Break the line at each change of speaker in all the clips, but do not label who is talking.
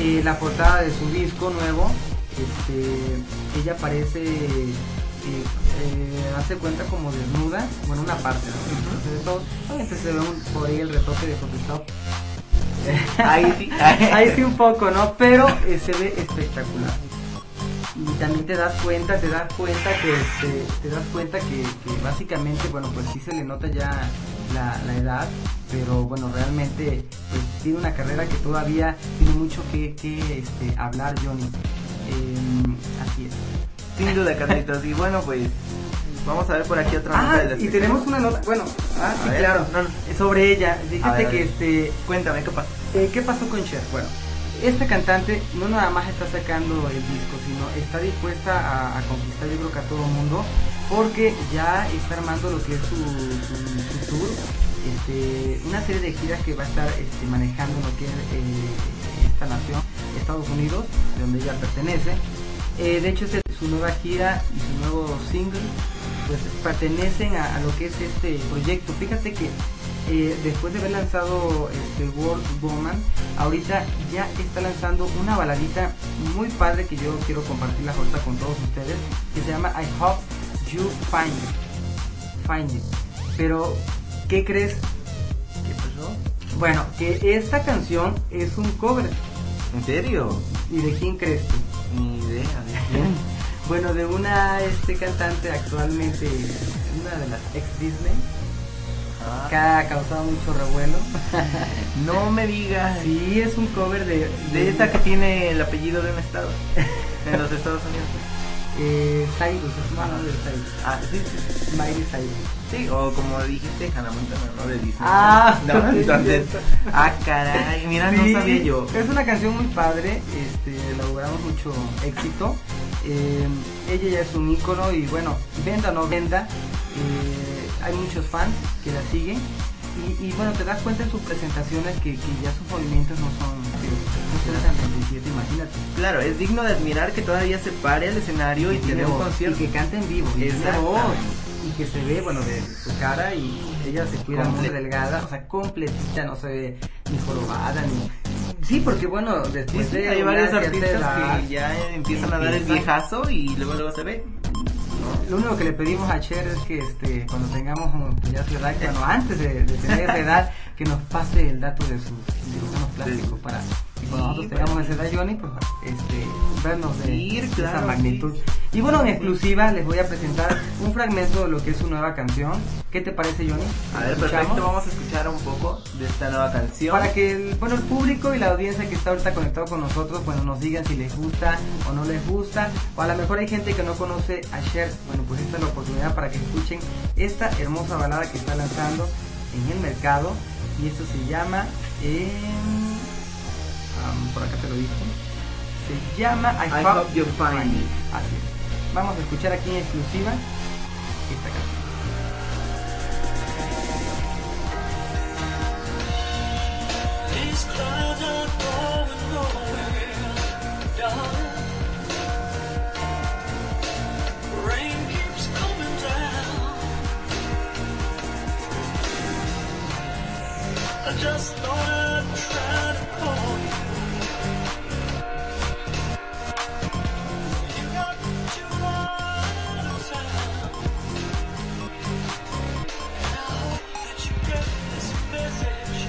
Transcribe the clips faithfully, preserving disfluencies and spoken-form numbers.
eh, la portada de su disco nuevo, este, ella aparece, eh, eh, hace cuenta como desnuda, bueno, una parte, ¿no? Uh-huh. Se ve todo, obviamente se ve un, por ahí el retoque de Photoshop. Ahí sí, ahí sí un poco, ¿no? Pero eh, se ve espectacular. Y también te das cuenta, te das cuenta que este, te das cuenta que, que básicamente, bueno, pues sí se le nota ya la, la edad, pero bueno, realmente pues tiene una carrera que todavía tiene mucho que, que este, hablar, Johnny. Eh, así es.
Sin duda, Carlitos. Y bueno, pues vamos a ver por aquí otra nota.
Ah,
de la
y
sección.
tenemos una nota, bueno, ah, sí,
ver,
claro,
no, no.
sobre ella. Fíjate
ver,
que este,
cuéntame, ¿qué pasó?
Eh, ¿Qué pasó con Cher? Bueno, esta cantante no nada más está sacando el disco, sino está dispuesta a, a conquistar, yo creo que a todo el mundo, porque ya está armando lo que es su, su, su tour, este, una serie de giras que va a estar este, manejando lo que es eh, esta nación, Estados Unidos, de donde ella pertenece. Eh, de hecho, es su nueva gira y su nuevo single, pues pertenecen a, a lo que es este proyecto. Fíjate que Eh, después de haber lanzado este World Woman, ahorita ya está lanzando una baladita muy padre que yo quiero compartirla ahorita con todos ustedes, que se llama I Hope You Find It. Find It. Pero, ¿qué crees?
¿Qué pasó?
Bueno, que esta canción es un cover.
¿En serio?
¿Y de quién crees tú?
Ni idea, ¿de quién?
Bueno, de una este cantante actualmente, una de las ex Disney, que ha causado mucho revuelo.
No me digas.
Sí, es un cover de...
De esta que tiene el apellido de un estado en los Estados Unidos.
Eh, Cyrus, es una de Cyrus.
Ah, sí, sí.
Miley Cyrus.
Sí, o como dijiste, Hannah Montana, no de Disney.
Ah,
no, entonces... Ah, caray, mira,
sí,
no sabía yo.
Es una canción muy padre, este, logramos mucho éxito. Eh, ella ya es un ícono y bueno, venda o no venda, eh, hay muchos fans que la siguen y, y bueno, te das cuenta en sus presentaciones que, que ya sus movimientos no son que, no son tan veintisiete, imagínate.
Claro, es digno de admirar que todavía se pare al escenario y, y tiene un concierto.
Y que cante en vivo, y tiene voz, y que se ve, bueno, de su cara y ella se cuida muy delgada, o sea, completita, no se ve ni jorobada, ni... Sí, porque bueno, después
sí, sí,
de
hay varios
cierta
artistas
edad,
que ya empiezan a dar el viejazo y luego luego se ve.
Lo único que le pedimos a Cher es que este, cuando tengamos ya su edad, bueno, antes de, de tener esa edad, que nos pase el dato de sus cirujanos plásticos sí. Para y cuando nosotros sí, tengamos esa edad, Johnny, pues este, vernos de, sí, de claro, esa magnitud. Sí. Y bueno, en exclusiva les voy a presentar un fragmento de lo que es su nueva canción. ¿Qué te parece, Johnny?
A ver, perfecto, vamos a escuchar un poco de esta nueva canción.
Para que el, bueno, el público y la audiencia que está ahorita conectado con nosotros, bueno, nos digan si les gusta o no les gusta. O a lo mejor hay gente que no conoce a Cher. Bueno, pues esta es la oportunidad para que escuchen esta hermosa balada que está lanzando en el mercado. Y esto se llama, eh, um, por acá te lo dijo, se llama I,
I
Hope,
Hope You Find It.
Así es. Vamos a escuchar aquí en exclusiva esta canción.
These clouds are going nowhere, darling. Rain keeps coming down. I just thought I'd try to call you. You got too far out of town. And I hope that you get this message.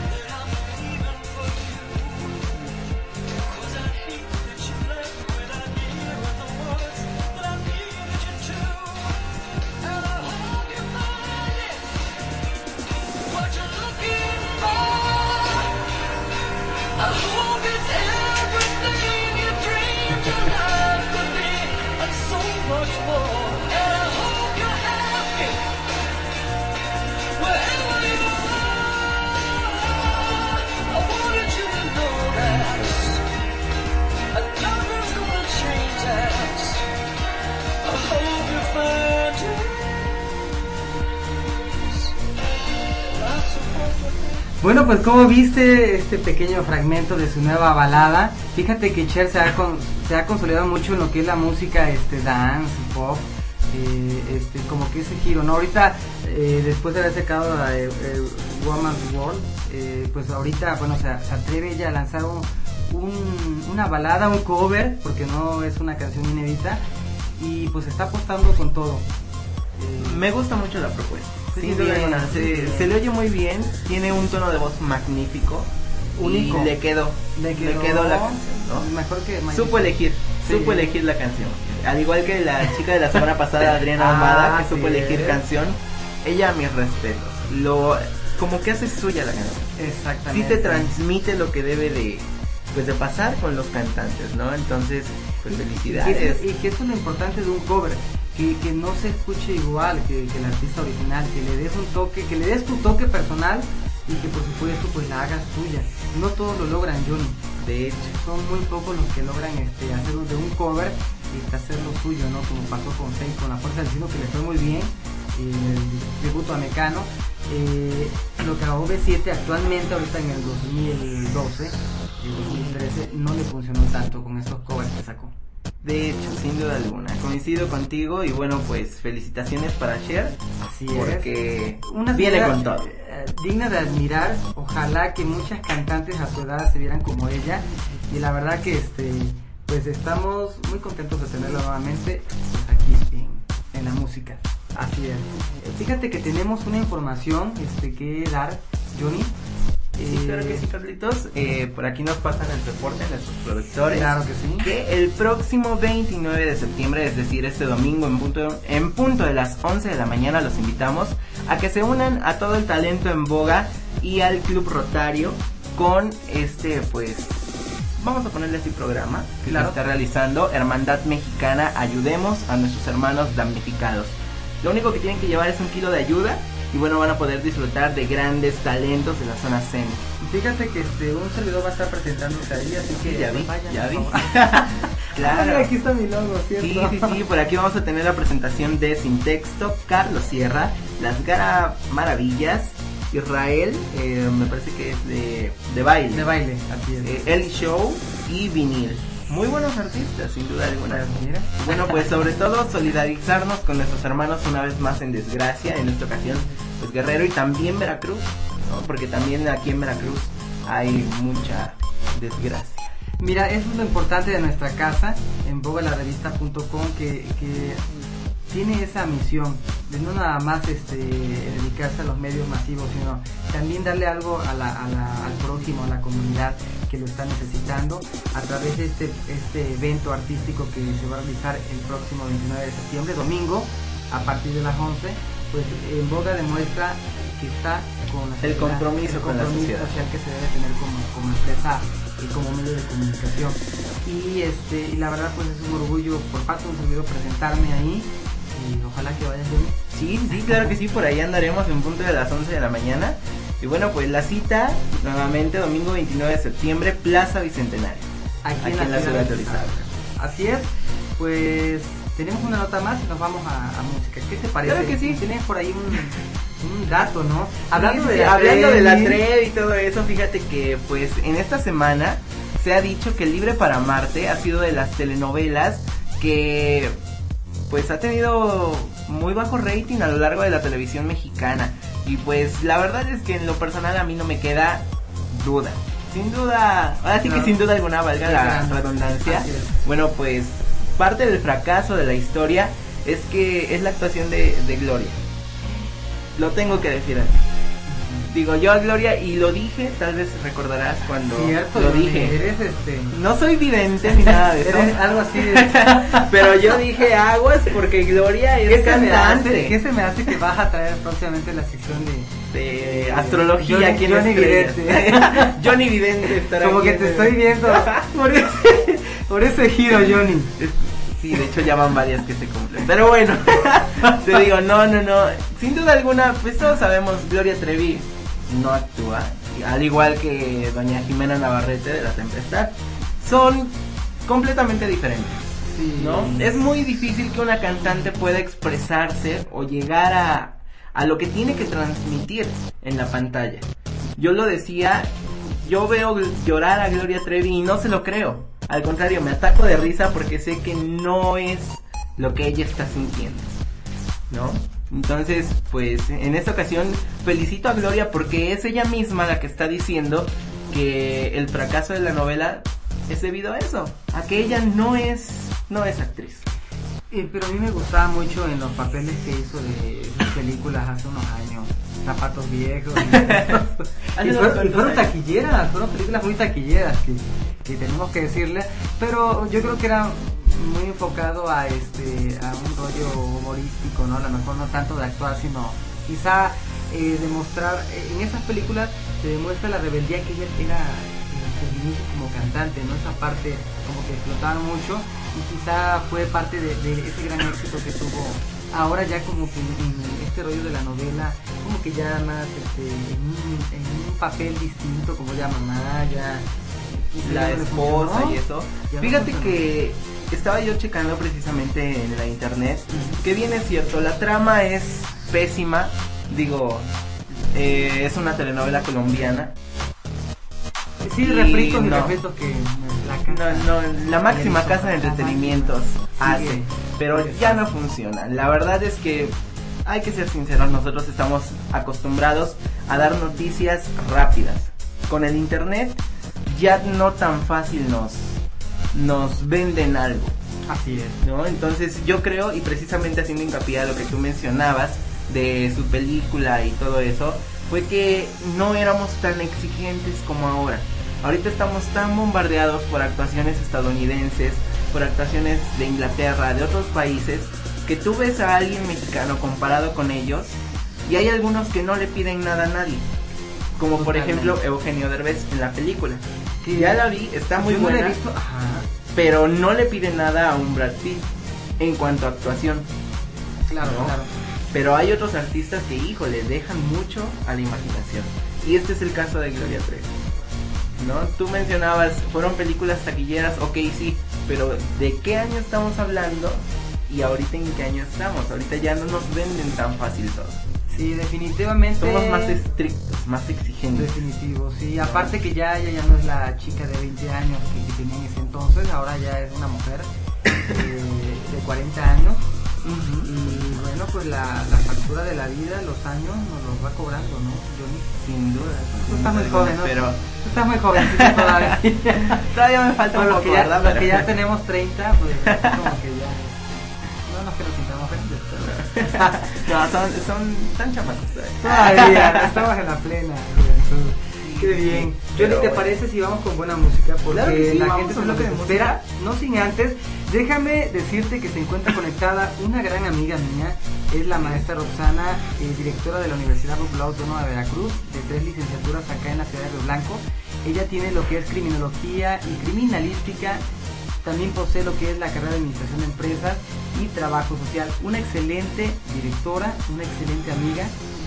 Bueno, pues como viste este pequeño fragmento de su nueva balada, fíjate que Cher se ha, con, se ha consolidado mucho en lo que es la música este dance, pop, eh, este como que ese giro, ¿no? Ahorita, eh, después de haber sacado la eh, eh, Woman's World, eh, pues ahorita, bueno, se, se atreve ella a lanzar un, un, una balada, un cover, porque no es una canción inédita, y pues está apostando con todo.
Eh, me gusta mucho la propuesta.
Sí,
Sin duda
bien,
alguna, se,
bien.
se le oye muy bien, tiene un tono de voz magnífico.
Único.
Y le quedó,
Le
le
quedó,
quedó la canción, ¿no?
Mejor que Miley
Supo
Cyrus.
elegir,
Sí.
supo elegir la canción. Al igual que la chica de la semana pasada, Adriana
Ah,
Almada, que supo
sí
elegir
es.
canción. Ella, mis respetos. Lo, como que hace suya la canción. Sí
Exactamente.
te transmite lo que debe de, pues de pasar con los cantantes, ¿no? Entonces, pues
Y
felicidades.
que, y que eso es lo importante de un cover, que, que no se escuche igual que, que el artista original, que le des un toque, que le des tu toque personal y que por supuesto pues la hagas tuya. No todos lo logran, Johnny.
De hecho,
Son muy pocos los que logran este, hacer de un cover y hacerlo suyo, ¿no? Como pasó con Faye, con La Fuerza del Cielo, que le fue muy bien, eh, el tributo a Mecano. Eh, lo que grabó B siete actualmente, ahorita en el dos mil doce, el dos mil trece, no le funcionó tanto con esos covers que sacó.
de hecho, sin duda alguna, coincido contigo y bueno, pues felicitaciones para Cher,
Así
porque
Una
viene
figura,
con todo.
eh, digna de admirar. Ojalá que muchas cantantes a su edad se vieran como ella, y la verdad que este pues estamos muy contentos de tenerla nuevamente pues, aquí en, en la música. Así es. Eh, Fíjate que tenemos una información este que dar, Johnny.
Sí,
Eh,
claro que sí, Carlitos. Eh, por aquí nos pasan el reporte nuestros productores.
Claro que sí.
Que el próximo veintinueve de septiembre, es decir, este domingo en punto, en punto de las once de la mañana, los invitamos a que se unan a todo el talento en boga y al Club Rotario con este, pues, vamos a ponerle así programa que
Claro.
se está realizando, Hermandad Mexicana, ayudemos a nuestros hermanos damnificados. Lo único que tienen que llevar es un kilo de ayuda y bueno, van a poder disfrutar de grandes talentos de la zona zen.
Fíjate que este un servidor va a estar presentándose ahí, así que
Ya vi,
vayan,
ya
por
vi.
favor.
Claro.
Ay, aquí está mi logo, ¿cierto?
Sí, sí, sí, por aquí vamos a tener la presentación de Sin Texto, Carlos Sierra, Las Gara Maravillas, Israel, eh, me parece que es de, de baile,
De baile, así es.
eh, Eli Show y Vinil. Muy buenos artistas, sin duda alguna.
Mira.
Bueno, pues sobre todo solidarizarnos con nuestros hermanos una vez más en desgracia, en esta ocasión, pues Guerrero y también Veracruz, ¿no? Porque también aquí en Veracruz hay mucha desgracia.
Mira, eso es lo importante de nuestra casa, en bogalarevista punto com, que, que tiene esa misión de no nada más este, dedicarse a los medios masivos, sino también darle algo a la, a la, al prójimo, a la comunidad que lo está necesitando, a través de este, este evento artístico que se va a realizar el próximo veintinueve de septiembre, domingo, a partir de las once. Pues en Boga demuestra que está con la
El
sociedad,
compromiso
el
con la
compromiso
sociedad.
social que se debe tener como, como empresa y como medio de comunicación. Y este y la verdad pues es un orgullo por parte de un servidor presentarme ahí, y ojalá que vaya bien.
Sí, sí, claro que sí, por ahí andaremos en punto de las once de la mañana. Y bueno, pues la cita, nuevamente, domingo veintinueve de septiembre, Plaza Bicentenario,
Aquí,
aquí en la ciudad de Orizaba.
Así es, pues tenemos una nota más y nos vamos a, a música. ¿Qué te parece?
Claro que sí.
Tienes por ahí un, un dato, ¿no?
Hablando,
Sí,
de,
sí, la
hablando de la
Trevi.
Trevi y todo eso, fíjate que pues en esta semana se ha dicho que Libre para Marte ha sido de las telenovelas que pues ha tenido muy bajo rating a lo largo de la televisión mexicana. Y pues la verdad es que en lo personal a mí no me queda duda. Sin duda, ahora sí
No.
que sin duda alguna, valga
Sí,
la
claro.
redundancia.
Así es.
Bueno, pues parte del fracaso de la historia es que es la actuación de, de Gloria. Lo tengo que decir así. Digo yo a Gloria, y lo dije, tal vez recordarás cuando
Cierto,
lo
Johnny,
dije.
Eres este.
No soy vidente ni nada de eso.
Eres algo así de.
Pero yo dije aguas porque Gloria es
¿Qué se, me hace,
cantante
¿Qué se me hace que vas a traer próximamente la sección de.
de astrología
Johnny-
aquí en
Johnny
Estrellas.
Vidente.
Johnny Vidente estará
Como
aquí
que
en
te
el-
estoy viendo por ese, por ese giro, Johnny.
Es- Sí, de hecho ya van varias que se cumplen. Pero bueno, te digo, no, no, no. Sin duda alguna, pues todos sabemos, Gloria Trevi no actúa. Al igual que doña Jimena Navarrete de La Tempestad. Son completamente diferentes,
Sí,
¿no? Es muy difícil que una cantante pueda expresarse o llegar a, a lo que tiene que transmitir en la pantalla. Yo lo decía, yo veo llorar a Gloria Trevi y no se lo creo. Al contrario, me ataco de risa porque sé que no es lo que ella está sintiendo, ¿no? Entonces, pues, en esta ocasión felicito a Gloria porque es ella misma la que está diciendo que el fracaso de la novela es debido a eso, a que ella no es, no es actriz.
Eh, pero a mí me gustaba mucho en los papeles que hizo de esas películas hace unos años, Zapatos Viejos. Y, y, fueron, y fueron taquilleras, fueron películas muy taquilleras que, que tenemos que decirle, pero yo creo que era muy enfocado a este a un rollo humorístico, ¿no? A lo mejor no tanto de actuar, sino quizá eh, demostrar, eh, en esas películas se demuestra la rebeldía que ella era en sus inicios como cantante, ¿no? Esa parte como que explotaban mucho y quizá fue parte de, de ese gran éxito que tuvo. Ahora ya como que en, en este rollo de la novela, como que ya más este, en, un, en un papel distinto, como ya mamá, ya
la esposa y eso.
Ya
Fíjate
no
que estaba yo checando precisamente en la internet, que bien es cierto, la trama es pésima, digo, eh, es una telenovela colombiana.
Sí,
Y
refrito mi
no.
respeto que la casa,
No, no, la máxima casa de entretenimientos hace,
Sigue.
pero ya no funciona. La verdad es que hay que ser sinceros, nosotros estamos acostumbrados a dar noticias rápidas. Con el internet ya no tan fácil nos, nos venden algo,
Así es.
¿no? Entonces yo creo, y precisamente haciendo hincapié a lo que tú mencionabas de su película y todo eso, fue que no éramos tan exigentes como ahora. Ahorita estamos tan bombardeados por actuaciones estadounidenses, por actuaciones de Inglaterra, de otros países, que tú ves a alguien mexicano comparado con ellos y hay algunos que no le piden nada a nadie. Como por
Totalmente.
ejemplo Eugenio Derbez en la película.
Sí.
Ya la vi, está muy
Yo no la he
buena,
visto. Ajá.
pero no le pide nada a un Brad Pitt en cuanto a actuación.
Claro,
¿no?
claro.
Pero hay otros artistas que, híjole, dejan mucho a la imaginación. Y este es el caso de Gloria Trevi, ¿no? Tú mencionabas, fueron películas taquilleras, ok, sí, pero ¿de qué año estamos hablando? Y ahorita en qué año estamos. Ahorita ya no nos venden tan fácil todo.
Sí, definitivamente.
Somos más estrictos, más exigentes.
Definitivo, sí. Aparte que ya ella ya no es la chica de veinte años que, que tenía en ese entonces, ahora ya es una mujer eh, de cuarenta años.
Ujú.
Y bueno, pues la, la factura de la vida, los años nos los va cobrando, ¿no? Johnny.
Sin duda.
Tú
sin
estás muy
duda,
joven, ¿no?
Pero
Tú estás muy jovencito todavía.
todavía me falta un
Bueno, los
poco,
que ya,
¿verdad?
los
Pero-
que ya tenemos treinta, pues como que ya. No nos que nos sintamos grandes, pero.
No, son, son tan chamacos todavía.
Todavía, estamos en la plena juventud. Qué bien.
Pero
Johnny, ¿te
bueno.
parece si vamos con buena música? Porque
Claro que sí,
la
vamos
gente
con
se lo
bloque
que
de
espera. No sin antes, déjame decirte que se encuentra conectada una gran amiga mía. Es la maestra Roxana, eh, directora de la Universidad Popular Autónoma de Veracruz, de tres licenciaturas acá en la ciudad de Río Blanco. Ella tiene lo que es criminología y criminalística. También posee lo que es la carrera de administración de empresas y trabajo social. Una excelente directora, una excelente amiga.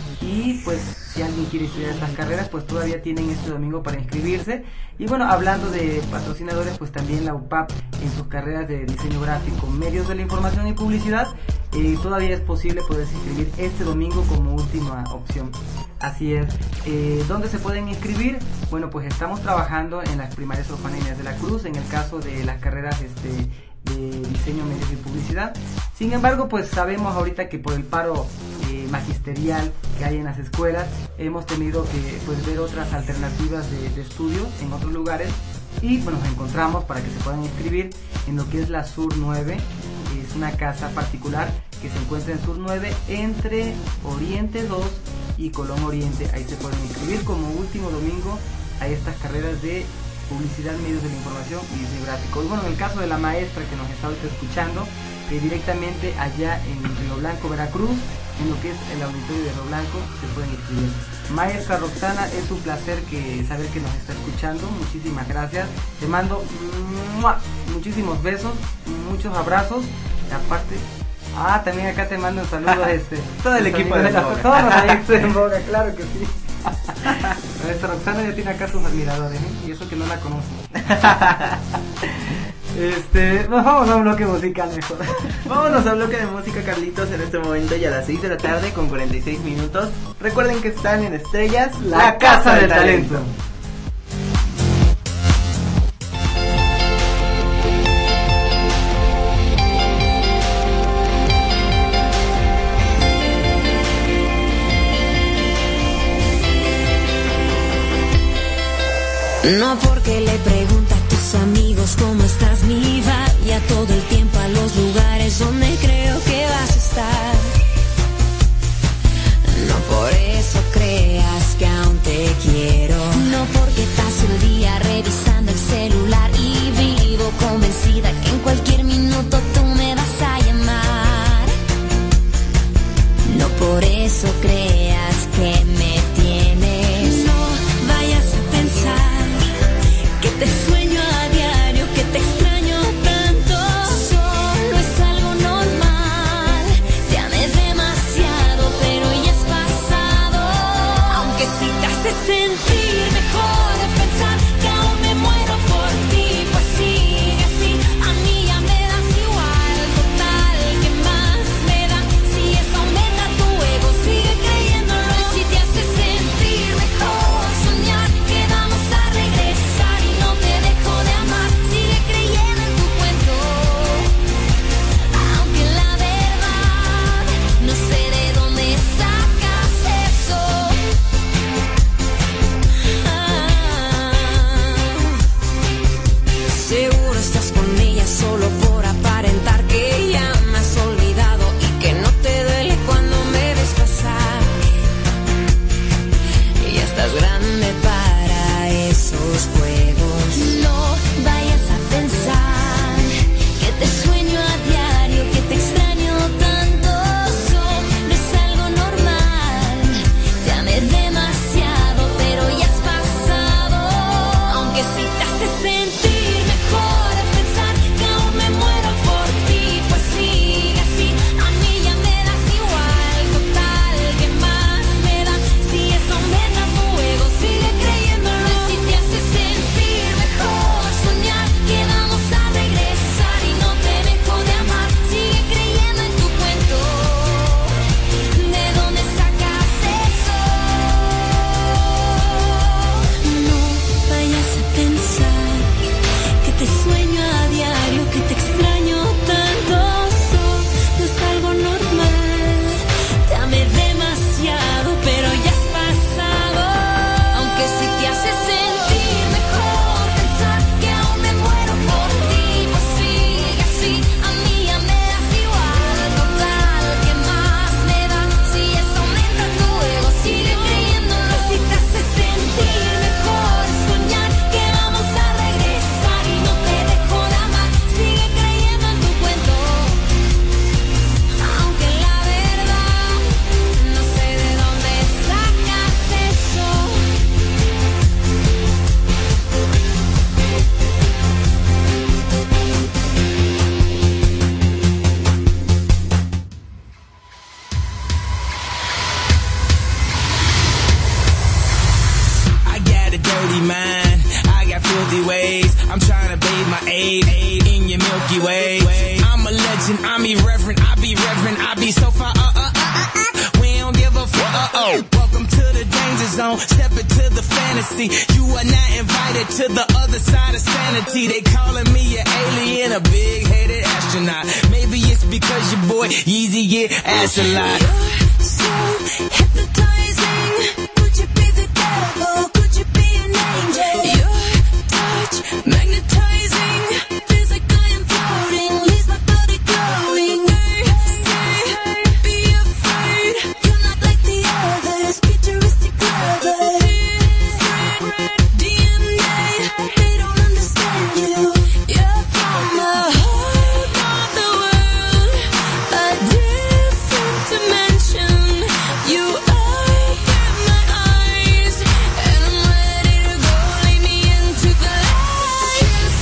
Y pues si alguien quiere estudiar estas carreras, pues todavía tienen este domingo para inscribirse. Y bueno, hablando de patrocinadores, pues también la U P A P en sus carreras de diseño gráfico, medios de la información y publicidad, eh, todavía es posible poderse inscribir este domingo como última opción. Así es. Eh, ¿Dónde se pueden inscribir? Bueno, pues estamos trabajando en las primarias orfanarias de la Cruz, en el caso de las carreras este, de diseño, medios y publicidad. Sin embargo, pues sabemos ahorita que por el paro eh, magisterial que hay en las escuelas, hemos tenido que pues ver otras alternativas de, de estudio en otros lugares y bueno, nos encontramos para que se puedan inscribir en lo que es la Sur nueve. Es una casa particular que se encuentra en Sur nueve entre Oriente dos y Colón Oriente. Ahí se pueden inscribir como último domingo a estas carreras de publicidad, medios de la información y diseño gráfico. Y bueno, en el caso de la maestra que nos está ahorita escuchando, eh, directamente allá en Río Blanco, Veracruz, en lo que es el auditorio de Río Blanco, se pueden inscribir. Maestra Roxana, es un placer que saber que nos está escuchando. Muchísimas gracias. Te mando ¡mua! Muchísimos besos, muchos abrazos. Y aparte, ah, también acá te mando un saludo este.
Todo el
los
equipo
amigos
de
la-
Boga.
Todos los amigos de Boga, claro que sí. Maestra Roxana ya tiene acá sus admiradores, ¿eh? Y eso que no la conocen. Este, nos vamos a un bloque musical mejor.
Vámonos a bloque de música, Carlitos, en este momento ya a las seis de la tarde con cuarenta y seis minutos. Recuerden que están en Estrellas,
La Casa del Talento.
No porque le preguntas a tus amigos juegos, cómo estás, mi vaya todo el tiempo a los lugares donde creo que vas a estar. No por eso creas que aún te quiero, no porque paso el día revisando el celular y vivo convencida que en cualquier minuto tú me vas a llamar. No por eso creas que me tienes, no vayas a pensar que te sueño a diario, que te extraño tanto. Solo es algo normal, te amé demasiado, pero ya es pasado. Aunque si te hace sentir mejor de pensar que aún me muero por ti, pues sigue así, a mí ya me das igual. Total, ¿qué más me da? Si eso aumenta tu ego, sigue creyéndolo. Y si te hace sentir mejor soñar que vamos a regresar y no te dejo de amar, sigue creyendo en tu cuento. Aunque la verdad no sé de dónde sacas eso. Ah, seguro estás con ella solo por aparentar que ya me has olvidado y que no te duele cuando me ves pasar. Ya estás grande para esos juegos. No vayas a pensar que te sueño a diario, que te extraño tanto. Solo es algo normal, te amé demasiado, pero ya has pasado. Aunque si te hace sentir mejor de pensar que aún me muero por ti, pues sigue así, a mí ya me das igual. Total, ¿qué más me da? Si eso aumenta tu ego, sigue creyéndolo. Y si te hace sentir mejor soñar que vamos a regresar y no te dejo de amar, sigue creyendo en tu cuento. ¿De dónde sacas eso? No vayas a pensar que te sueño a diario, que te extraño tanto. Solo es algo normal, te amé demasiado, pero ya has pasado. Aunque si te hace sentir mejor pensar que aún me muero por ti, pues sigue así, a mí ya me das igual. Total, ¿qué más me da? Si eso aumenta tu ego, sigue creyéndolo. Si te hace sentir mejor soñar que vamos a regresar y no te dejo de amar, sigue creyendo en tu cuento. Aunque la verdad no sé de dónde sacas eso.
I got a dirty mind, I got filthy ways. I'm trying to bathe my aid in your Milky Way. I'm a legend, I'm irreverent, I be reverent, I be so far. Uh, uh, uh, uh, uh. We don't give a fuck. Uh oh. Welcome to the danger zone, step into the fantasy. You are not invited to the other side of sanity. They calling me an alien, a big-headed astronaut. Maybe it's because your boy Yeezy get ass a lot.
You're so hypnotizing. Could you be the devil? Could you be an angel? Your touch magnetizing. Feels like I am floating. Leaves my body glowing. Hey, hey, be afraid. You're not like the others. Futuristic lovers. D N A. They don't understand you. You're from a whole other world. A different dimension. You open my eyes, and I'm ready to go. Lead me into the light.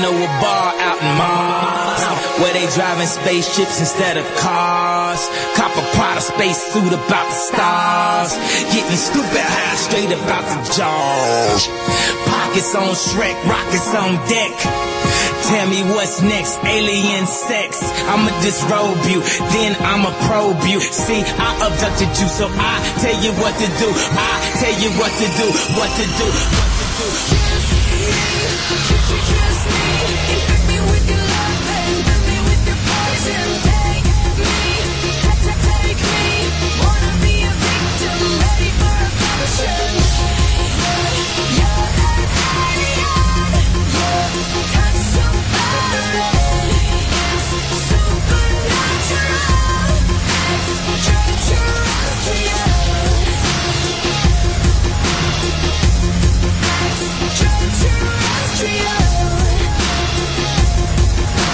know a bar out in Mars, where they driving spaceships instead of cars. Cop a Prada space suit about the stars, getting stupid high straight about the jaws. Pockets on Shrek, rockets on deck. Tell me what's next, alien sex. I'ma disrobe you, then I'ma probe you. See, I abducted you, so I tell you what to do. I tell you what to do, what to do, what to do. Kiss me, kiss me, kiss me. Infect me with your love and fill me with your poison. Take me, take, take me. Wanna be a victim, ready for a commission. You're an alien, you're touch so fine. It's supernatural, extraterrestrial. Extraterrestrial.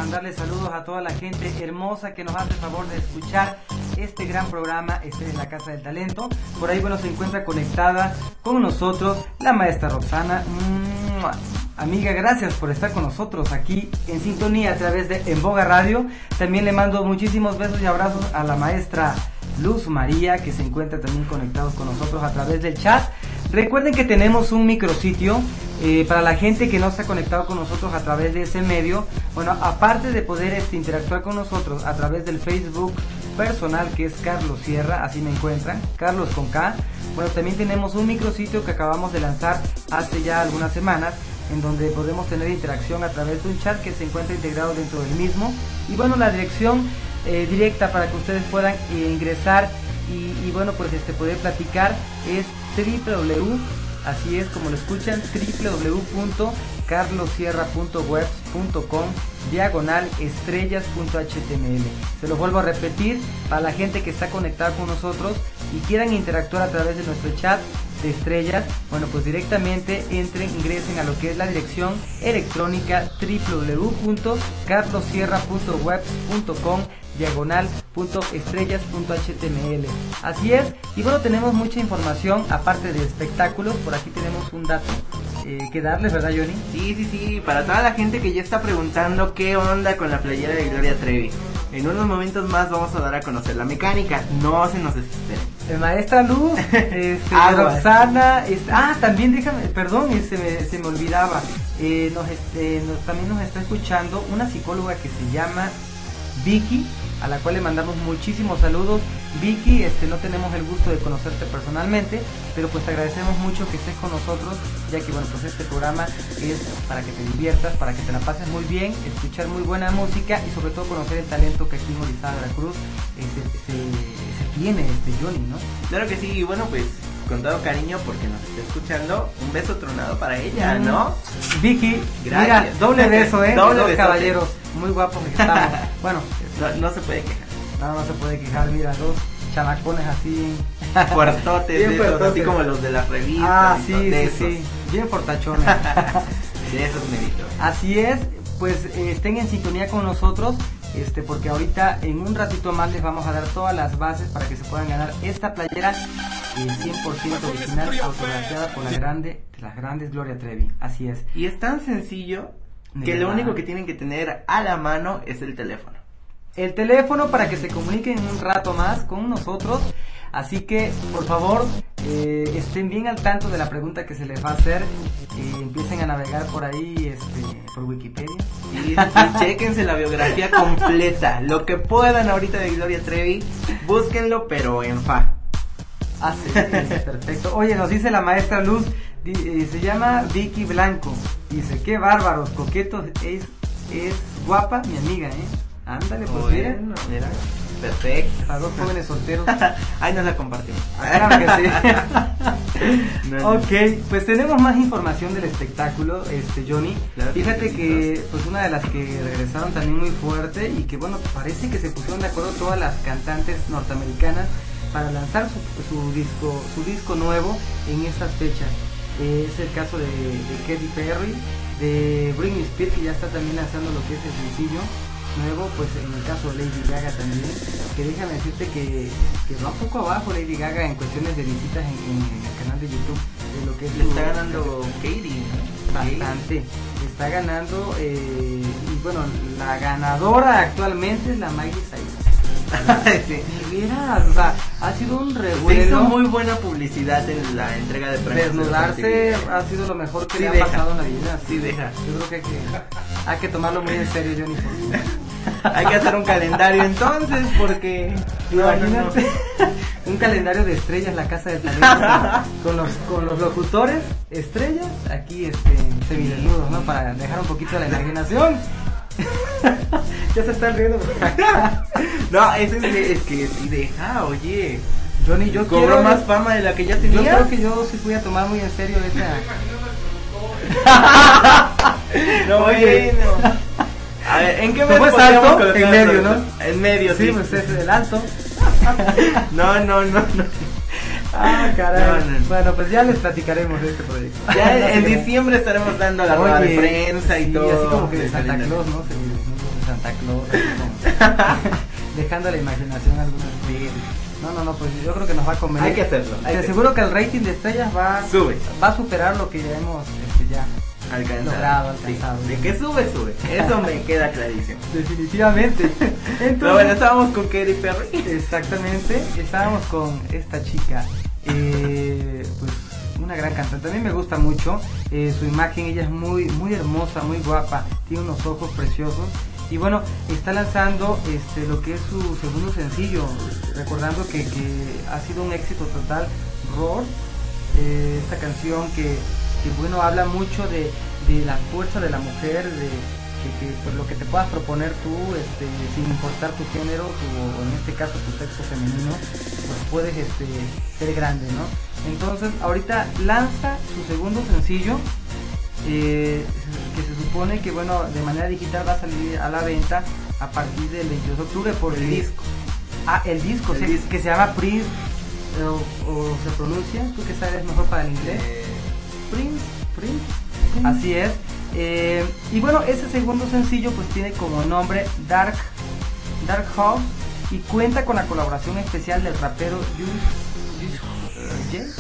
mandarle saludos a toda la gente hermosa que nos hace el favor de escuchar este gran programa, este de la Casa del Talento. Por ahí, bueno, se encuentra conectada con nosotros la maestra Roxana. ¡Mua! Amiga, gracias por estar con nosotros aquí en sintonía a través de En Boga Radio. También le mando muchísimos besos y abrazos a la maestra Luz María, que se encuentra también conectados con nosotros a través del chat. Recuerden que tenemos un micrositio eh, para la gente que no se ha conectado con nosotros a través de ese medio. Bueno, aparte de poder este, interactuar con nosotros a través del Facebook personal, que es Carlos Sierra, así me encuentran, Carlos con K. Bueno, también tenemos un micrositio que acabamos de lanzar hace ya algunas semanas, en donde podemos tener interacción a través de un chat que se encuentra integrado dentro del mismo. Y bueno, la dirección eh, directa para que ustedes puedan eh, ingresar y, y bueno, pues este poder platicar es www, así es como lo escuchan, www punto carlossierra punto webs punto com diagonal estrellas punto h t m l. Se lo vuelvo a repetir para la gente que está conectada con nosotros y quieran interactuar a través de nuestro chat de estrellas. Bueno, pues directamente entren, ingresen a lo que es la dirección electrónica www punto carlossierra punto webs punto com diagonal punto estrellas punto h t m l. Así es. Y bueno, tenemos mucha información aparte de espectáculos. Por aquí tenemos un dato eh, que darles, ¿verdad, Johnny?
Sí, sí, sí, para toda la gente que ya está preguntando qué onda con la playera de Gloria Trevi. En unos momentos más vamos a dar a conocer la mecánica, no se nos desesperen.
El maestra Luz, este, Roxana, este, ah, también déjame, perdón, se me, se me olvidaba, eh, nos, este, nos, también nos está escuchando una psicóloga que se llama Vicky, a la cual le mandamos muchísimos saludos. Vicky, este, no tenemos el gusto de conocerte personalmente, pero pues te agradecemos mucho que estés con nosotros, ya que bueno, pues este programa es para que te diviertas, para que te la pases muy bien, escuchar muy buena música y sobre todo conocer el talento que aquí en Orizaba, Veracruz eh, se, se, se tiene, este Johnny, ¿no?
Claro que sí, y bueno, pues con todo cariño porque nos está escuchando, un beso tronado para ella, ¿no?
Vicky,
gracias.
Mira, doble beso, ¿eh?
Doble
Dos
besote.
caballeros, muy guapos que estamos. Bueno,
no, no se puede quejar.
No, no se puede quejar, mira, dos chamacones así.
Fuertotes,
bien
de esos,
fuertotes.
así como los de las revistas.
Ah,
y
sí,
todo, de
sí,
esos.
sí, bien fortachones.
De esos méritos.
Así es, pues eh, estén en sintonía con nosotros, este, porque ahorita en un ratito más les vamos a dar todas las bases para que se puedan ganar esta playera eh, cien por ciento original, autografiada por la grande, de las grandes Gloria Trevi. Así es.
Y es tan sencillo que
De
lo
verdad.
único que tienen que tener a la mano es el teléfono.
El teléfono para que se comuniquen un rato más con nosotros. Así que, por favor, eh, estén bien al tanto de la pregunta que se les va a hacer. Eh, empiecen a navegar por ahí, este, por Wikipedia.
Y, y chéquense la biografía completa. Lo que puedan ahorita de Gloria Trevi, búsquenlo, pero en fa.
Ah, sí, perfecto. Oye, nos dice la maestra Luz, di, eh, se llama Vicky Blanco. Dice, qué bárbaros, coquetos, es, es guapa mi amiga, ¿eh? Ándale, pues
Bueno,
miren.
mira, perfecto.
A dos jóvenes solteros.
Ahí nos la compartimos.
Ah, claro que sí.
No, no.
Ok, pues tenemos más información del espectáculo, este Johnny.
Claro que
Fíjate
sí,
que pues una de las que regresaron también muy fuerte y que bueno, parece que se pusieron de acuerdo todas las cantantes norteamericanas para lanzar su, su disco su disco nuevo en estas fechas. Eh, es el caso de, de Katy Perry, de Britney Spears, que ya está también lanzando lo que es el sencillo nuevo, pues en el caso de Lady Gaga también, que déjame decirte que, que va un poco abajo Lady Gaga en cuestiones de visitas en, en el canal de YouTube, de lo que es
Le
su-
está ganando Katie, ¿no?
bastante, le está ganando eh, y bueno, la ganadora actualmente es la Miley Cyrus.
Sí.
De veras, o sea, ha sido un
Se hizo
revuelo.
muy buena publicidad en la entrega de premios.
Desnudarse ha sido lo mejor que
Sí
le ha
deja.
pasado en la vida.
Sí deja.
Yo creo que hay que, hay que tomarlo muy en serio, Johnny.
Hay que hacer un calendario entonces, porque
Imagínate un calendario de estrellas, la casa del talento, con los con los locutores estrellas aquí este semidesnudos, ¿no? Para dejar un poquito la imaginación. Ya se están riendo.
No, eso es, es que sí deja, oye.
Johnny, yo
Cobró
quiero
más fama de la que ya
Yo
tenía.
creo que yo sí fui a tomar muy en serio esa.
No,
Oye.
bueno. A ver, ¿en qué
¿Cómo
mes
es
podríamos
alto?
colocar
En medio,
nosotros?
¿no?
En medio, sí.
Sí, pues es el alto.
No, no, no, no.
Ah, caray.
No, no.
Bueno, pues ya les platicaremos de este proyecto.
Ya
No
en
sé cómo.
diciembre estaremos dando la rueda de prensa y
sí,
todo.
así como que de
del
Santa
calendario.
Claus, ¿no? Semidesnudos de Santa Santa Claus, como, dejando la imaginación algunas veces. No, no, no, pues yo creo que nos va a convenir.
Hay que hacerlo. Hay
Te
que
aseguro que el rating de estrellas va,
Sube.
va a superar lo que ya hemos este, ya
Alcanzado.
logrado, alcanzado.
Sí, de que sube, sube. Eso me queda clarísimo.
Definitivamente. Entonces,
Pero bueno, estábamos con Katy Perry.
exactamente, estábamos con esta chica, eh, pues una gran cantante. A mí me gusta mucho eh, su imagen, ella es muy, muy hermosa, muy guapa, tiene unos ojos preciosos. Y bueno, está lanzando este lo que es su segundo sencillo, recordando que, que ha sido un éxito total, Roar, eh, esta canción que, que bueno, habla mucho de, de la fuerza de la mujer, de que, que por lo que te puedas proponer tú, este, sin importar tu género, tu, o en este caso tu sexo femenino, pues puedes este, ser grande, ¿no? Entonces, ahorita lanza su segundo sencillo, Eh, que se supone que bueno, de manera digital va a salir a la venta a partir del veintidós de octubre por
El disco.
Ah, el disco,
El
sí,
disco.
que se llama Prince, eh, o, o se pronuncia, tú que sabes mejor para el inglés.
Eh,
Prince, Prince, así es. Eh, y bueno, ese segundo sencillo pues tiene como nombre Dark, Dark House y cuenta con la colaboración especial del rapero Juice, Juice uh, J,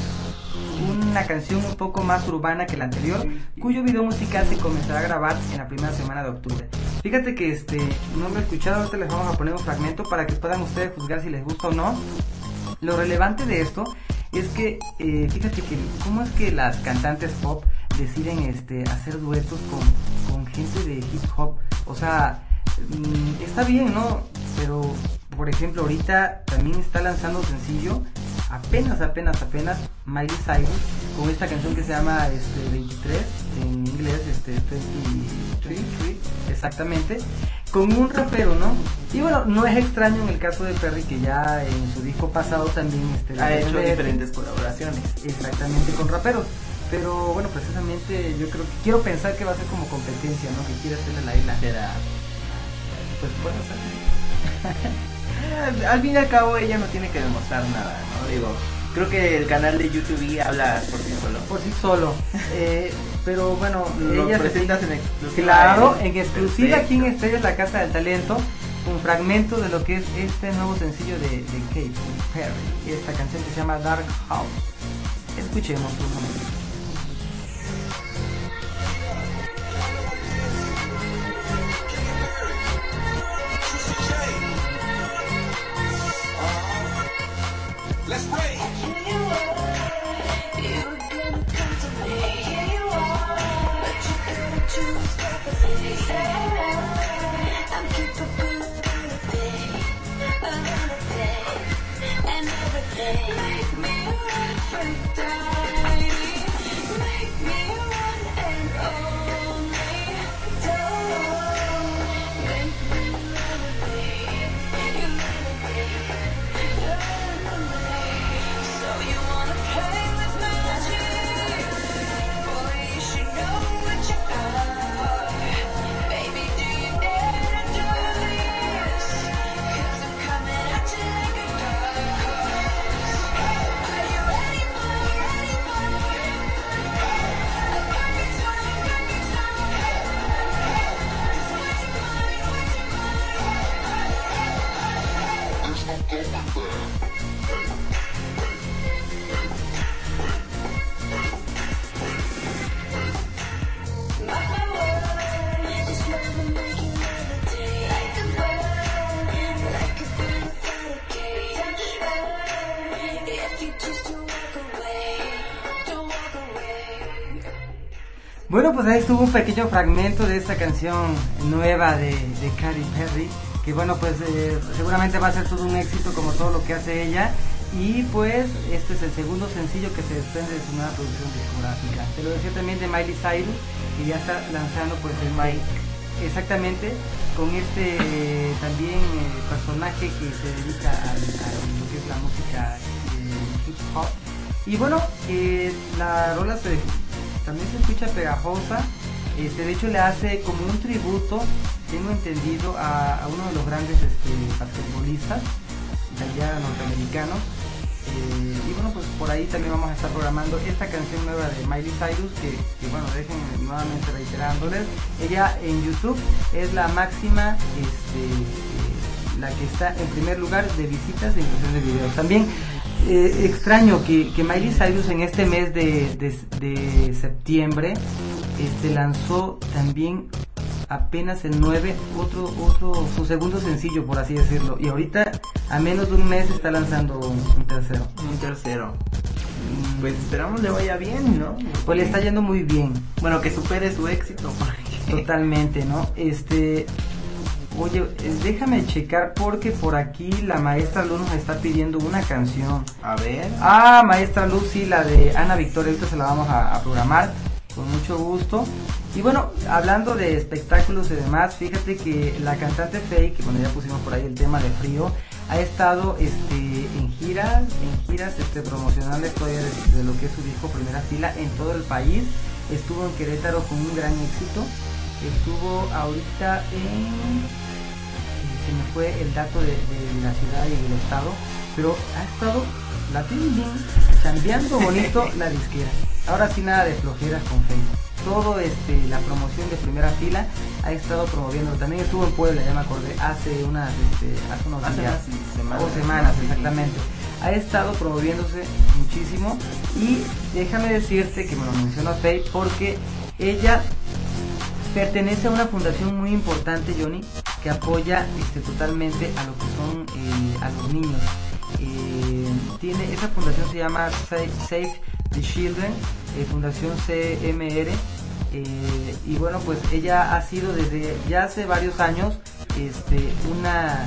una canción un poco más urbana que la anterior, cuyo video musical se comenzará a grabar en la primera semana de octubre. Fíjate que este no lo he escuchado, ahorita les vamos a poner un fragmento para que puedan ustedes juzgar si les gusta o no. Lo relevante de esto es que, eh, fíjate que cómo es que las cantantes pop deciden este hacer duetos con, con gente de hip hop. O sea, mmm, está bien, ¿no? Pero, por ejemplo, ahorita también está lanzando sencillo, apenas, apenas, apenas, Miley Cyrus, con esta canción que se llama este, veintitrés, en inglés, este, veintitrés, exactamente, con un rapero, ¿no? Y bueno, no es extraño en el caso de Perry, que ya en su disco pasado también este,
ha hecho
de-
diferentes colaboraciones.
exactamente con raperos. Pero bueno, precisamente yo creo que quiero pensar que va a ser como competencia, ¿no? Que quiere hacerle la isla.
Será.
Pues puede ser.
Eh, Al fin y al cabo ella no tiene que demostrar nada, ¿no? Digo, creo que el canal de YouTube habla por sí solo.
Por sí solo. Eh, pero bueno,
Lo
ella se-
presentas en exclusiva.
Claro,
en-
en exclusiva aquí en
Perfecto.
Estrellas La Casa del Talento, un fragmento de lo que es este nuevo sencillo de, de Katy Perry, esta canción que se llama Dark House. Escuchemos un momento.
Let's rage.
Bueno, pues ahí estuvo un pequeño fragmento de esta canción nueva de, de Katy Perry, que bueno, pues eh, seguramente va a ser todo un éxito como todo lo que hace ella. Y pues este es el segundo sencillo que se desprende de su nueva producción discográfica. Te lo decía también de Miley Cyrus, que ya está lanzando pues el Mike, exactamente, con este eh, también eh, personaje que se dedica a, a lo que es la música eh, hip hop. Y bueno, eh, la rola se, también se escucha pegajosa. Este, de hecho le hace como un tributo, tengo entendido, a, a uno de los grandes este, basquetbolistas de allá norteamericanos, Eh, y bueno, pues por ahí también vamos a estar programando esta canción nueva de Miley Cyrus, que, que bueno, dejen nuevamente reiterándoles, ella en YouTube es la máxima, este, eh, la que está en primer lugar de visitas e inclusión de videos. También eh, extraño que, que Miley Cyrus en este mes de, de, de septiembre este, lanzó también apenas el nueve, otro, otro, su segundo sencillo, por así decirlo, y ahorita a menos de un mes está lanzando un, un tercero.
Un tercero. Pues esperamos le vaya bien, ¿no?
Pues le está yendo muy bien.
Bueno, que supere su éxito. Porque...
Totalmente, ¿no? Este, oye, déjame checar porque por aquí la maestra Luz nos está pidiendo una canción.
A ver.
Ah, maestra Luz, sí, la de Ana Victoria, ahorita se la vamos a, a programar con mucho gusto. Y bueno, hablando de espectáculos y demás, fíjate que la cantante Faye, que bueno, ya pusimos por ahí el tema de Frío, ha estado este, en giras, en giras este, promocionales todavía de, de lo que es su disco Primera Fila en todo el país. Estuvo en Querétaro con un gran éxito. Estuvo ahorita en... se me fue el dato de, de la ciudad y del estado, pero ha estado, la tienen bien, chambeando bonito la disquera. Ahora sí, nada de flojeras con Facebook. Todo este, la promoción de Primera Fila ha estado promoviendo. También estuvo en Puebla, ya me acordé, hace unas, este, hace unos
hace
días,
unas semanas,
o semanas, exactamente. Ha estado promoviéndose muchísimo y déjame decirte que me lo mencionó Faye porque ella pertenece a una fundación muy importante, Johnny, que apoya este, totalmente a lo que son eh, a los niños. Eh, tiene esa fundación, se llama Save, Save the Children, eh, Fundación C M R, eh, y bueno, pues ella ha sido desde ya hace varios años este, una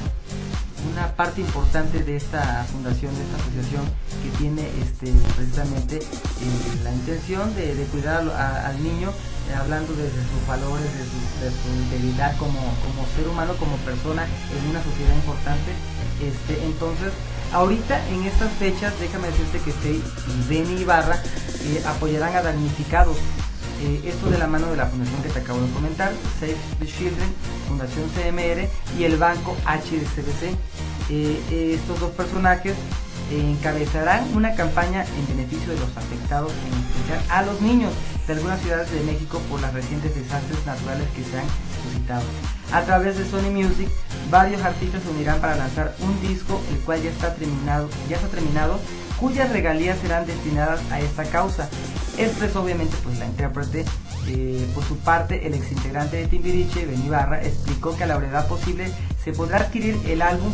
una parte importante de esta fundación, de esta asociación que tiene este, precisamente eh, la intención de, de cuidar a, al niño, eh, hablando desde sus valores, de su, de su integridad como, como ser humano, como persona en una sociedad importante. Este, entonces, ahorita en estas fechas, déjame decirte que Faye y Benny Ibarra eh, apoyarán a damnificados. Eh, esto de la mano de la fundación que te acabo de comentar, Save the Children, Fundación C M R y el banco H S B C. Eh, eh, estos dos personajes eh, encabezarán una campaña en beneficio de los afectados, en especial a los niños de algunas ciudades de México por las recientes desastres naturales que se han suscitado. A través de Sony Music, varios artistas se unirán para lanzar un disco, el cual ya está terminado, ya está terminado, cuyas regalías serán destinadas a esta causa. Esto es obviamente pues la intérprete. Eh, por su parte, el exintegrante de Timbiriche, Benny Ibarra, explicó que a la brevedad posible se podrá adquirir el álbum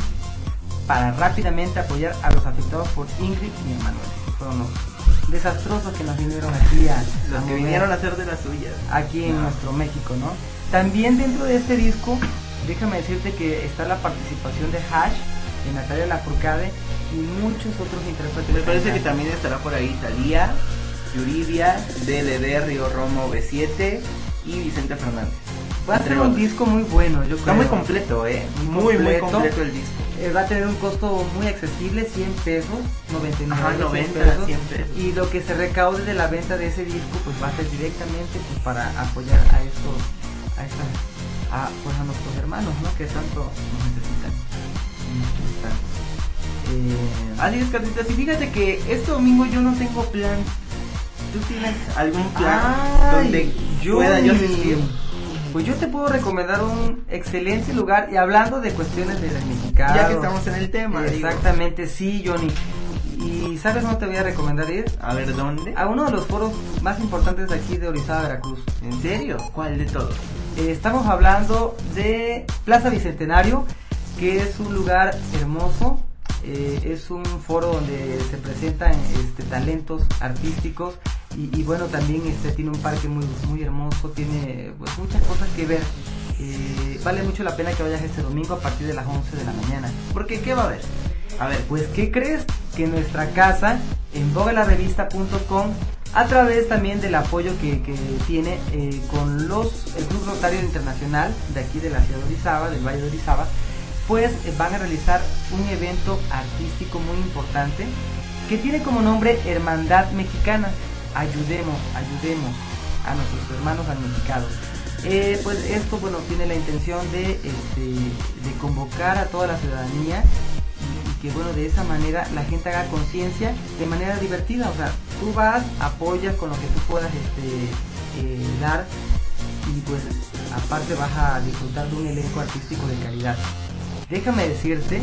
para rápidamente apoyar a los afectados por Ingrid y Emanuel, que fueron los desastrosos que nos vinieron aquí a,
los
a
que vinieron a hacer de las suyas
aquí en
no.
nuestro México, ¿no? También dentro de este disco, déjame decirte que está la participación de Hash, de Natalia Lafourcade y muchos otros intérpretes.
Me parece que también estará por ahí Thalía, Yuridia, D L D, Río Romo, B siete y Vicente Fernández.
Va a ser un disco muy bueno, yo creo.
Está muy completo, eh. Muy, muy,
completo.
muy completo el disco.
Eh, va a tener un costo muy accesible, cien pesos, noventa y nueve,
Ajá, noventa,
pesos,
cien pesos.
Y lo que se recaude de la venta de ese disco, pues va a ser directamente pues, para apoyar a estos, a estas, a, pues, a nuestros hermanos, ¿no? Que tanto nos necesitan.
Eh, Así es, Carlitos. Y fíjate que este domingo yo no tengo plan. ¿Tú tienes algún plan
Ay,
donde
yo
pueda yo asistir?
Pues yo te puedo recomendar un excelente lugar, y hablando de cuestiones de damnificados,
Ya que estamos en el tema.
Exactamente, digo. Sí, Johnny. ¿Y sabes dónde te voy a recomendar ir?
A ver, ¿dónde?
A uno de los foros más importantes de aquí de Orizaba, Veracruz.
¿En serio? ¿Cuál de todos?
Eh, estamos hablando de Plaza Bicentenario, que es un lugar hermoso. Eh, es un foro donde se presentan este, talentos artísticos y, y bueno, también este, tiene un parque muy, muy hermoso, tiene pues, muchas cosas que ver. Eh, vale mucho la pena que vayas este domingo a partir de las once de la mañana.
Porque ¿qué va a haber? A ver,
Pues ¿qué crees? Que nuestra casa en vogue la revista punto com, a través también del apoyo que, que tiene eh, con los el Club Rotario Internacional de aquí de la ciudad de Orizaba, del Valle de Orizaba, pues eh, van a realizar un evento artístico muy importante que tiene como nombre Hermandad Mexicana. Ayudemos, ayudemos a nuestros hermanos damnificados. Eh, pues esto, bueno, tiene la intención de, este, de convocar a toda la ciudadanía y, y que bueno, de esa manera la gente haga conciencia de manera divertida. O sea, tú vas, apoyas con lo que tú puedas este, eh, dar, y pues aparte vas a disfrutar de un elenco artístico de calidad. Déjame decirte,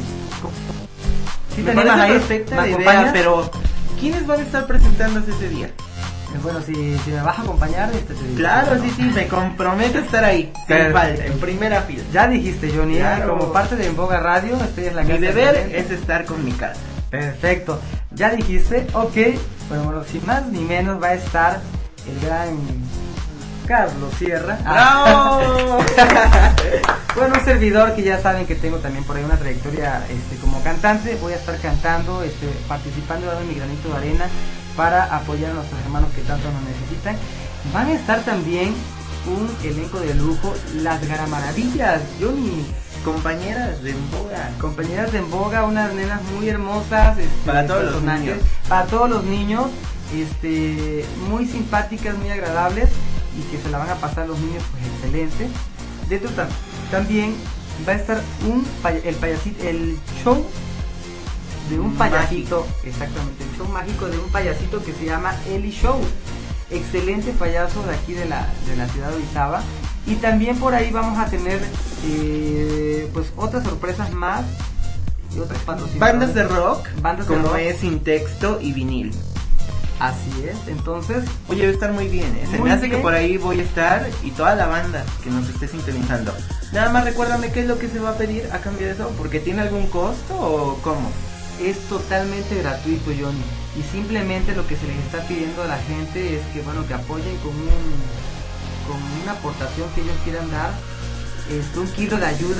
si te animas a ir, perfecta la idea, pero ¿quiénes van a estar presentándose ese día?
Bueno, si, si me vas a acompañar, este te digo.
Claro, sí, sí, me comprometo a estar ahí, sin falta, en primera fila.
Ya dijiste, Johnny,
claro.
Como parte de En Boga Radio, estoy en la casa.
Mi deber es estar con mi casa.
Perfecto, ya dijiste, ok. Bueno, bueno, sin más ni menos va a estar el gran Carlos Sierra.
¡Bravo!
Bueno, un servidor que ya saben que tengo también por ahí una trayectoria este, como cantante. Voy a estar cantando, este, participando, dando mi granito de arena para apoyar a nuestros hermanos que tanto nos necesitan. Van a estar también un elenco de lujo, las Garamaravillas, Johnny.
Compañeras de En Boga.
Compañeras de En Boga, unas nenas muy hermosas. Este,
para todos los niños.
Para todos los niños, este, muy simpáticas, muy agradables, y que se la van a pasar los niños pues excelente. Dentro tam también va a estar un pay el payasito, el show de un payasito, mágico. Exactamente, el show mágico de un payasito que se llama Eli Show. Excelente payaso de aquí de la, de la ciudad de Orizaba. Y también por ahí vamos a tener eh, pues otras sorpresas más y otras patrocinadores.
Bandas de rock,
bandas
como
de rock.
es Sin Texto y Vinil.
Así es, entonces...
Oye, va a estar muy bien, ¿eh? Se me hace bien. Que por ahí voy a estar y toda la banda que nos esté sintonizando. Nada más recuérdame qué es lo que se va a pedir a cambio de eso, porque ¿tiene algún costo o cómo?
Es totalmente gratuito, Johnny, y simplemente lo que se les está pidiendo a la gente es que, bueno, que apoyen con un con una aportación que ellos quieran dar, este, un kilo de ayuda.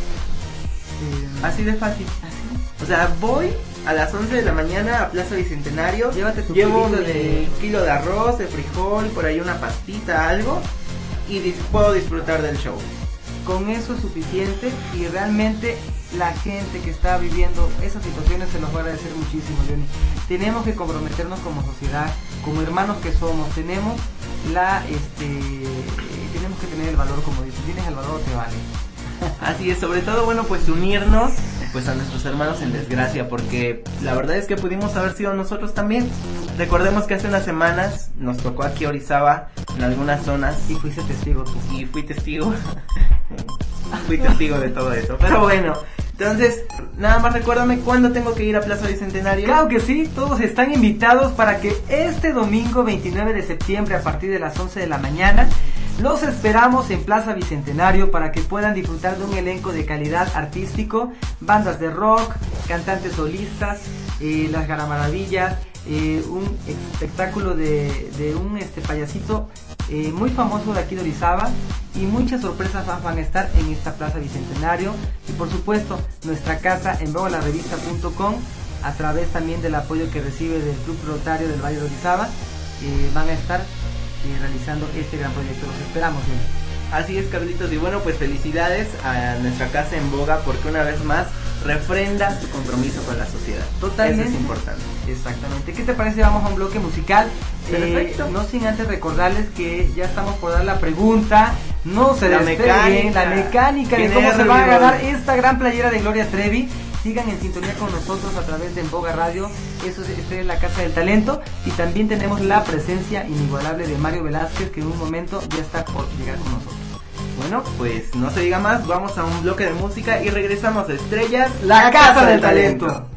Eh, así de fácil. Así. O sea, voy a las once de la mañana a Plaza Bicentenario,
llévate tu
llevo
kilo
mi
de...
kilo de arroz, de frijol, por ahí una pastita, algo, y dis puedo disfrutar del show.
Con eso es suficiente, y realmente la gente que está viviendo esas situaciones se los va a agradecer muchísimo, Johnny. Tenemos que comprometernos como sociedad, como hermanos que somos, tenemos la, este, tenemos que tener el valor, como dices, tienes el valor, te vale.
Así es, sobre todo, bueno, pues unirnos pues a nuestros hermanos en desgracia, porque la verdad es que pudimos haber sido nosotros también. Recordemos que hace unas semanas nos tocó aquí a Orizaba, en algunas zonas,
y fuiste testigo tú.
Y fui testigo, fui testigo de todo eso, pero bueno. Entonces, nada más recuérdame cuándo tengo que ir a Plaza Bicentenario.
Claro que sí, todos están invitados para que este domingo veintinueve de septiembre a partir de las once de la mañana los esperamos en Plaza Bicentenario para que puedan disfrutar de un elenco de calidad artístico, bandas de rock, cantantes solistas, eh, las Garamaravillas, eh, un espectáculo de, de un este payasito eh, muy famoso de aquí de Orizaba, y muchas sorpresas más van a estar en esta Plaza Bicentenario, y por supuesto nuestra casa en boga la revista punto com, a través también del apoyo que recibe del Club Rotario del Valle de Orizaba, eh, van a estar eh, realizando este gran proyecto. Los esperamos, bien.
Así es, Carlitos, y bueno, pues felicidades a nuestra casa en Boga, porque una vez más refrenda su compromiso con la sociedad.
Totalmente.
Eso es importante.
Exactamente. ¿Qué te parece? Vamos a un bloque musical.
Perfecto.
Eh, no sin antes recordarles que ya estamos por dar la pregunta. No se
la
despeguen, la mecánica de cómo se va a ganar esta gran playera de Gloria Trevi. Sigan en sintonía con nosotros a través de En Boga Radio. Eso es, esta es la Casa del Talento. Y también tenemos la presencia inigualable de Mario Velázquez, que en un momento ya está por llegar con nosotros.
Bueno, pues no se diga más, vamos a un bloque de música y regresamos a Estrellas,
la, la Casa, Casa del, del Talento. Talento.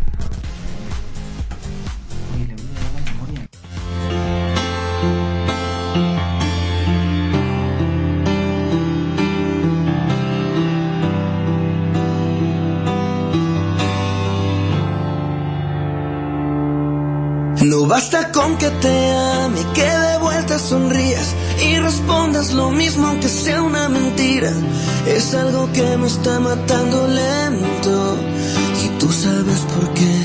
No basta con que te ame, que de vuelta sonrías y respondas lo mismo aunque sea una mentira. Es algo que me está matando lento y tú sabes por qué.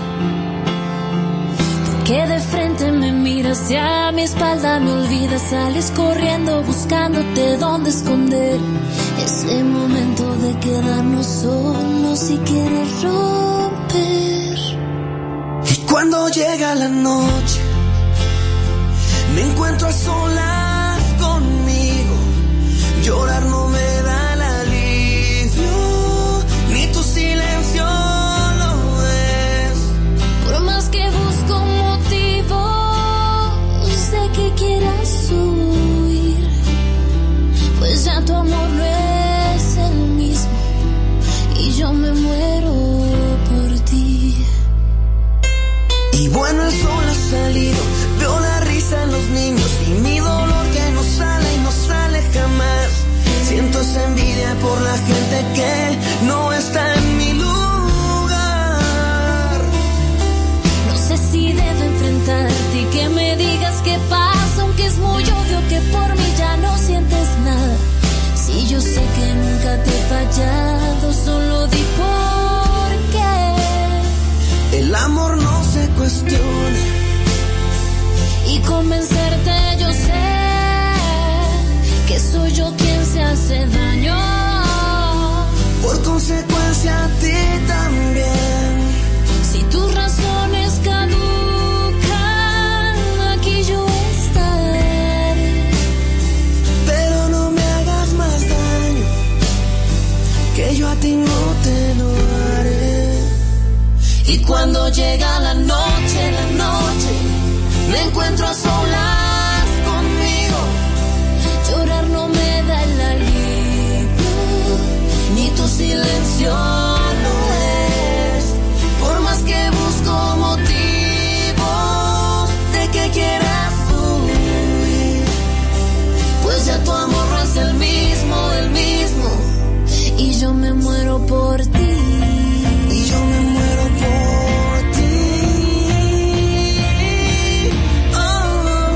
Porque de frente me miras y a mi espalda me olvidas, sales corriendo buscándote dónde esconder. Ese momento de quedarnos solos si quieres romper.
Cuando llega la noche, me encuentro a solas conmigo. Llorar no me da el alivio, ni tu silencio lo cuestión
y convencerte. Yo sé que soy yo quien se hace daño.
Por consecuencia a ti también.
Si tus razones caducan, aquí yo estaré.
Pero no me hagas más daño, que yo a ti no te lo haré.
Y cuando llega la noche, la noche, me encuentro a solas conmigo. Llorar no me da el alivio, ni tu silencio lo es. Por más que busco motivos de que quieras huir, pues ya tu amor no es el mismo, el mismo. Y yo me muero por ti.
Y yo me muero por ti. Oh.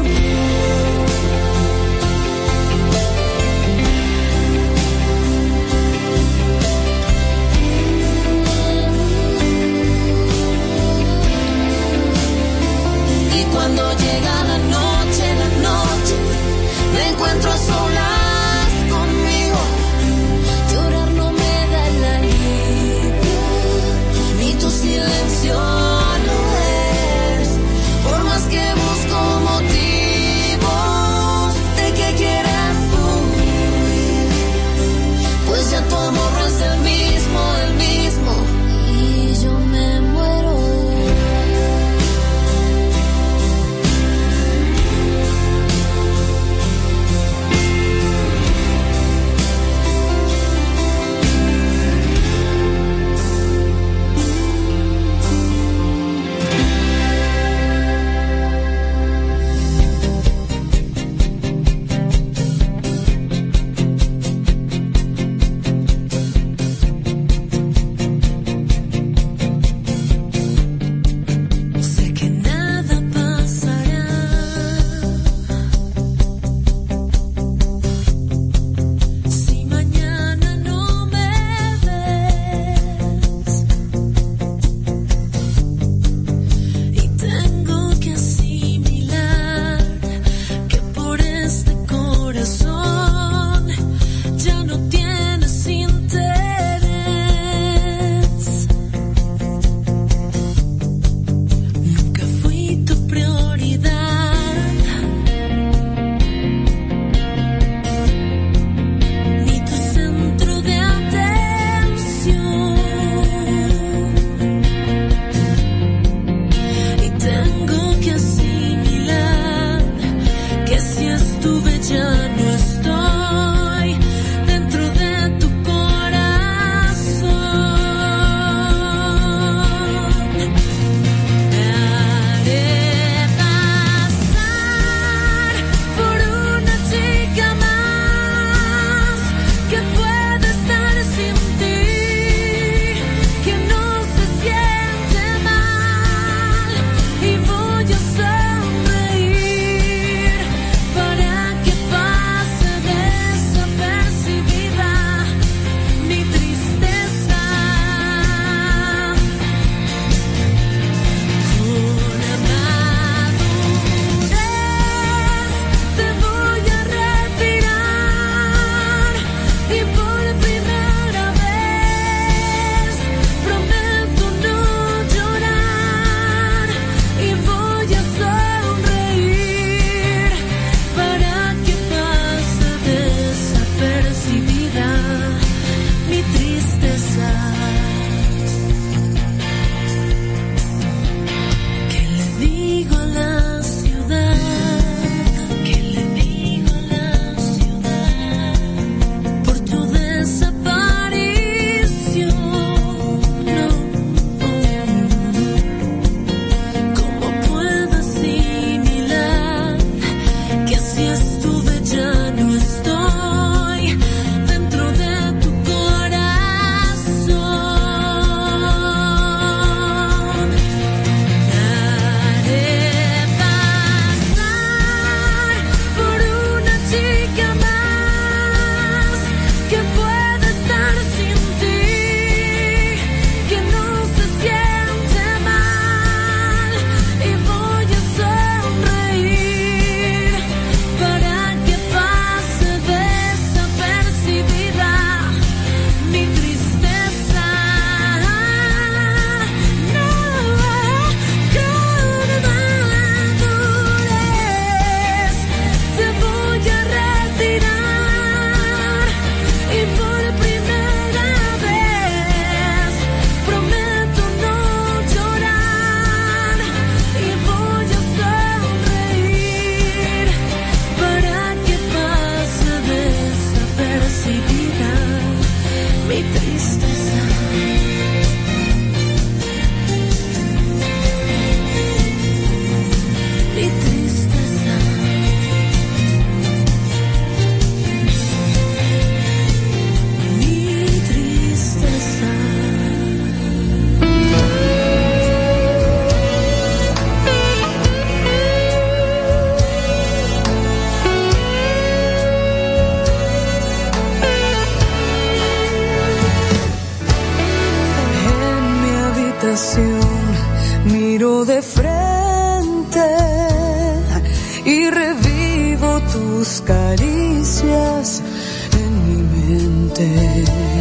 habitación, miro de frente y revivo tus caricias en mi mente.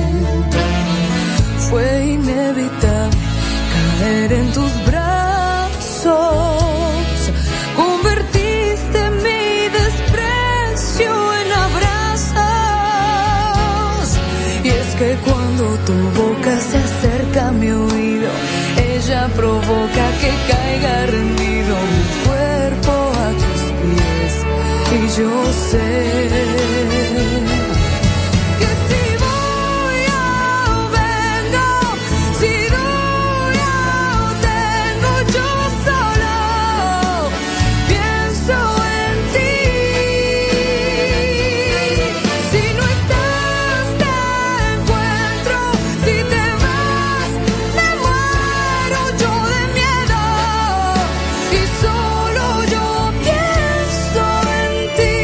Fue inevitable caer en tus brazos, convertiste mi desprecio en abrazos. Y es que cuando tu boca se acerca a mi oído, ella provoca que caiga rendido mi cuerpo a tus pies. Y yo sé que si voy o vengo, si doy o tengo, yo solo pienso en ti. Si no estás te encuentro, si te vas me muero yo de miedo. Y solo yo pienso en ti,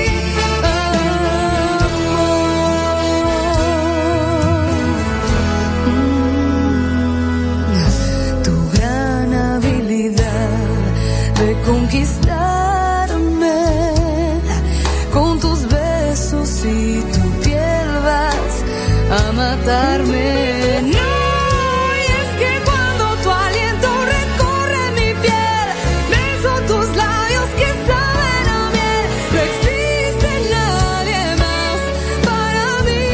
amor. Tu gran habilidad de conquistarme con tus besos y tu piel vas a matarme. No, y es que cuando tu aliento recorre mi piel, beso tus labios que saben a miel. No existe nadie más para mí.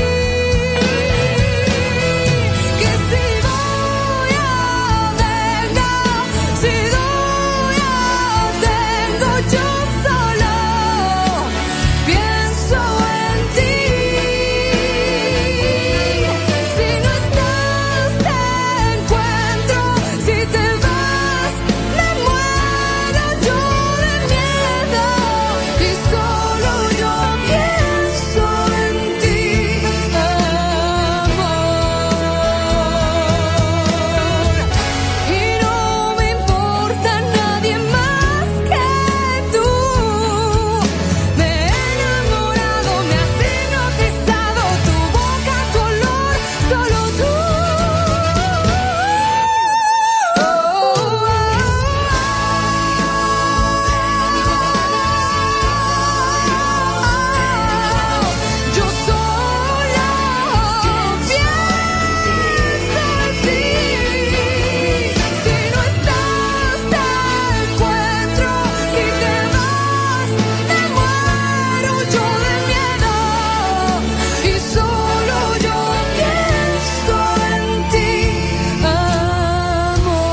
Que si voy o vengo, si doy o tengo, yo solo pienso en ti. Si no estás te encuentro, si te vas me muero yo de miedo. Y solo yo pienso en ti, amor. Y no me importa nadie más que tú. Me he enamorado, me has hipnotizado, tu boca, tu olor, solo tú. Yo solo pienso en ti. Si no estás te encuentro, si te vas me muero yo de miedo. Y solo yo pienso en ti, amor.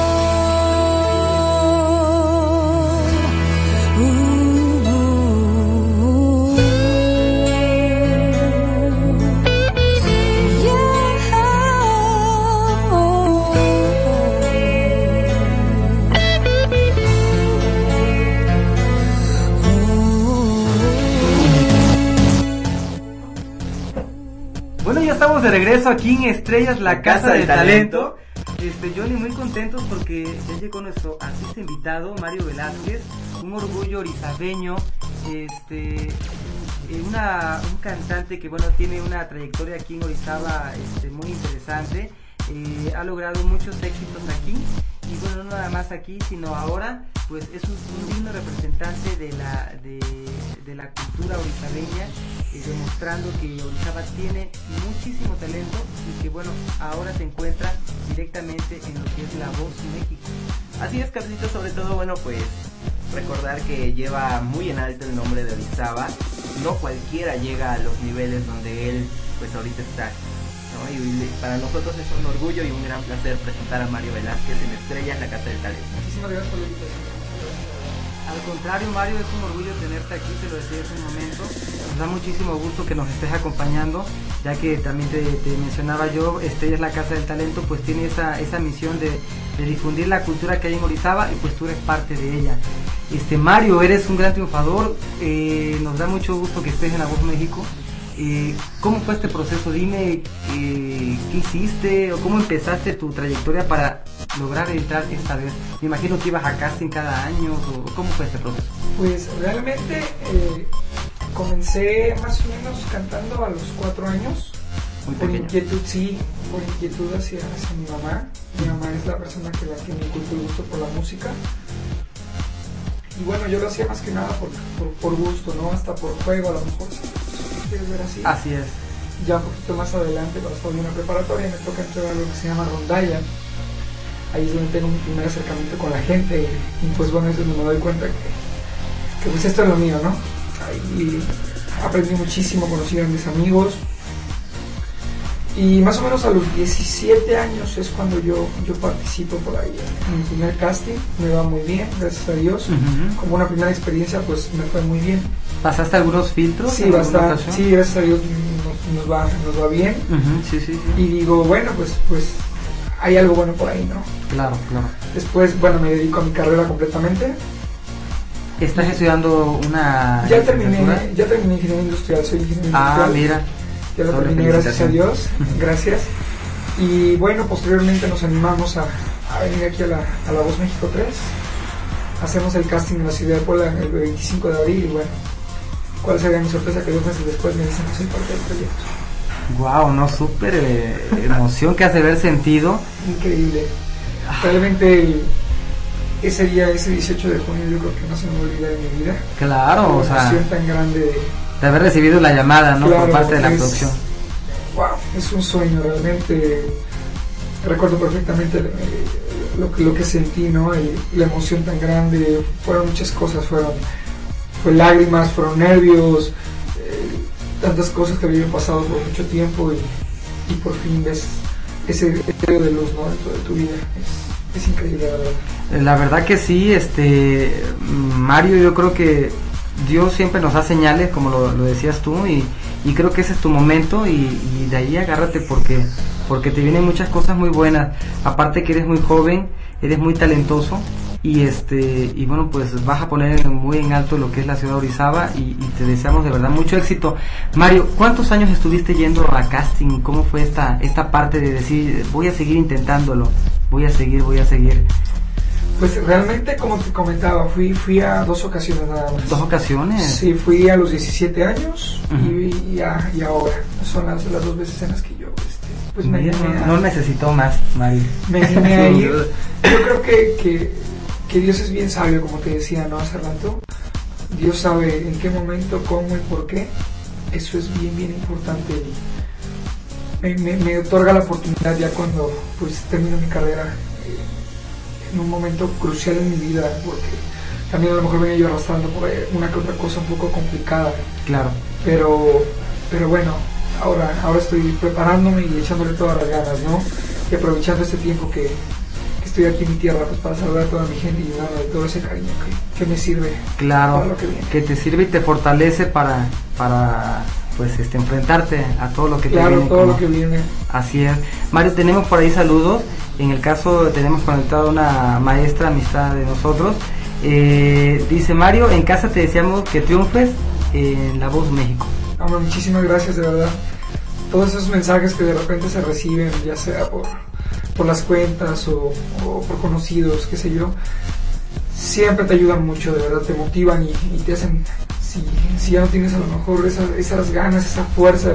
Bueno, ya estamos de regreso aquí en Estrellas, la Casa,
Casa
del
del
Talento.
Talento.
Este, Johnny, muy contentos porque ya llegó nuestro artista invitado, Mario Velázquez, un orgullo orizabeño, este, eh, una, un cantante que bueno tiene una trayectoria aquí en Orizaba este, muy interesante, eh, ha logrado muchos éxitos aquí y bueno, no nada más aquí, sino ahora pues es un, un digno representante de la, de, de la cultura orizabeña, eh, demostrando que Orizaba tiene muchísimo talento y que bueno, ahora se encuentra directamente en lo que es La Voz México.
Así es, Carlito, sobre todo, bueno, pues recordar que lleva muy en alto el nombre de Orizaba. No cualquiera llega a los niveles donde él pues ahorita está, ¿no? Y para nosotros es un orgullo y un gran placer presentar a Mario Velázquez en Estrellas, la Casa del Talento.
Muchísimas gracias por la invitación.
Al contrario, Mario, es un orgullo tenerte aquí, te lo decía hace un momento. Nos da muchísimo gusto que nos estés acompañando, ya que también te, te mencionaba yo, Estrellas, la Casa del Talento, pues tiene esa, esa misión de, de difundir la cultura que hay en Orizaba y pues tú eres parte de ella. Este Mario, eres un gran triunfador, eh, nos da mucho gusto que estés en La Voz México. Eh, ¿Cómo fue este proceso? Dime, eh, ¿qué hiciste o cómo empezaste tu trayectoria para lograr entrar esta vez? Me imagino que ibas a casting cada año, o ¿cómo fue este proceso?
Pues realmente eh, comencé más o menos cantando a los cuatro años.
Muy
por
pequeño.
inquietud, sí, por inquietud hacia, hacia mi mamá. Mi mamá es es la persona que, la que me inculcó el gusto por la música. Y bueno, yo lo hacía más que nada por, por, por gusto, ¿no? Hasta por juego, a lo mejor, si, si lo quieres ver así.
Así es.
Ya un poquito más adelante, cuando estaba en una preparatoria, me toca entrar a lo que se llama rondalla. Ahí es donde tengo mi primer acercamiento con la gente. Y, y pues bueno, es donde me doy cuenta que, que pues esto es lo mío, ¿no? Ahí aprendí muchísimo, conocí a mis amigos. Y más o menos a los diecisiete años es cuando yo, yo participo por ahí en mi primer casting. Me va muy bien, gracias a Dios. Uh-huh. Como una primera experiencia, pues me fue muy bien.
¿Pasaste algunos filtros?
Sí, bastante. Sí, gracias a Dios nos, nos, va, nos va bien.
Uh-huh. Sí, sí, sí.
Y digo, bueno, pues, pues hay algo bueno por ahí, ¿no?
Claro, claro.
Después, bueno, me dedico a mi carrera completamente.
¿Estás estudiando una...?
Ya terminé, ya terminé ingeniería industrial, soy ingeniero industrial.
Ah, mira.
Ya lo terminé, gracias a Dios, gracias. Y bueno, posteriormente nos animamos a, a venir aquí a la, a la Voz México tres. Hacemos el casting en la ciudad de Puebla el veinticinco de abril y bueno, ¿cuál sería mi sorpresa? Que dos meses después me dicen que soy parte del proyecto.
Wow, no, súper eh, emoción que hace ver sentido.
Increíble. Realmente el, ese día, ese dieciocho de junio, yo creo que no se me va a olvidar en mi vida.
Claro, o sea...
Una emoción tan grande de...
de haber recibido la llamada, ¿no? Claro, por parte de la
es,
producción.
Wow, es un sueño realmente. Recuerdo perfectamente lo, lo, lo que sentí, ¿no? Y la emoción tan grande. Fueron muchas cosas, fueron, fue lágrimas, fueron nervios, eh, tantas cosas que habían pasado por mucho tiempo y, y por fin ves ese destello de luz, ¿no? Dentro de tu vida. Es, es increíble, la verdad.
La verdad que sí, este Mario, yo creo que Dios siempre nos da señales, como lo, lo decías tú, y, y creo que ese es tu momento, y, y de ahí agárrate porque porque te vienen muchas cosas muy buenas. Aparte que eres muy joven, eres muy talentoso, y este y bueno, pues vas a poner muy en alto lo que es la ciudad de Orizaba, y, y te deseamos de verdad mucho éxito. Mario, ¿cuántos años estuviste yendo a casting? ¿Cómo fue esta esta parte de decir, voy a seguir intentándolo, voy a seguir, voy a seguir?
Pues realmente, como te comentaba, fui fui a dos ocasiones nada más.
¿Dos ocasiones?
Sí, fui a los diecisiete años uh-huh. y, y, a, y ahora. Son las, las dos veces en las que yo este, pues me
Mira,
animé a,
no necesito más, Mario.
Me animé a ir. Yo creo que, que, que Dios es bien sabio, como te decía, ¿no? Hace rato. Dios sabe en qué momento, cómo y por qué. Eso es bien, bien importante. Me, me, me otorga la oportunidad ya cuando pues termino mi carrera. En un momento crucial en mi vida, porque también a lo mejor venía yo arrastrando por una que otra cosa un poco complicada.
Claro.
Pero, pero bueno, ahora, ahora estoy preparándome y echándole todas las ganas, ¿no? Y aprovechando este tiempo que, que estoy aquí en mi tierra, pues para saludar a toda mi gente y llenarme de todo ese cariño que, que me sirve.
Claro,
para lo que viene.
Que te sirve y te fortalece para, para pues este enfrentarte a todo lo que
claro,
te viene.
todo
como...
lo que viene.
Así es. Mario, tenemos por ahí saludos. En el caso tenemos conectado una maestra amistad de nosotros. Eh, dice Mario, en casa te deseamos que triunfes en La Voz México.
Amor, muchísimas gracias, de verdad. Todos esos mensajes que de repente se reciben, ya sea por, por las cuentas o, o por conocidos, qué sé yo, siempre te ayudan mucho, de verdad, te motivan y, y te hacen, si, si ya no tienes a lo mejor esas, esas ganas, esa fuerza,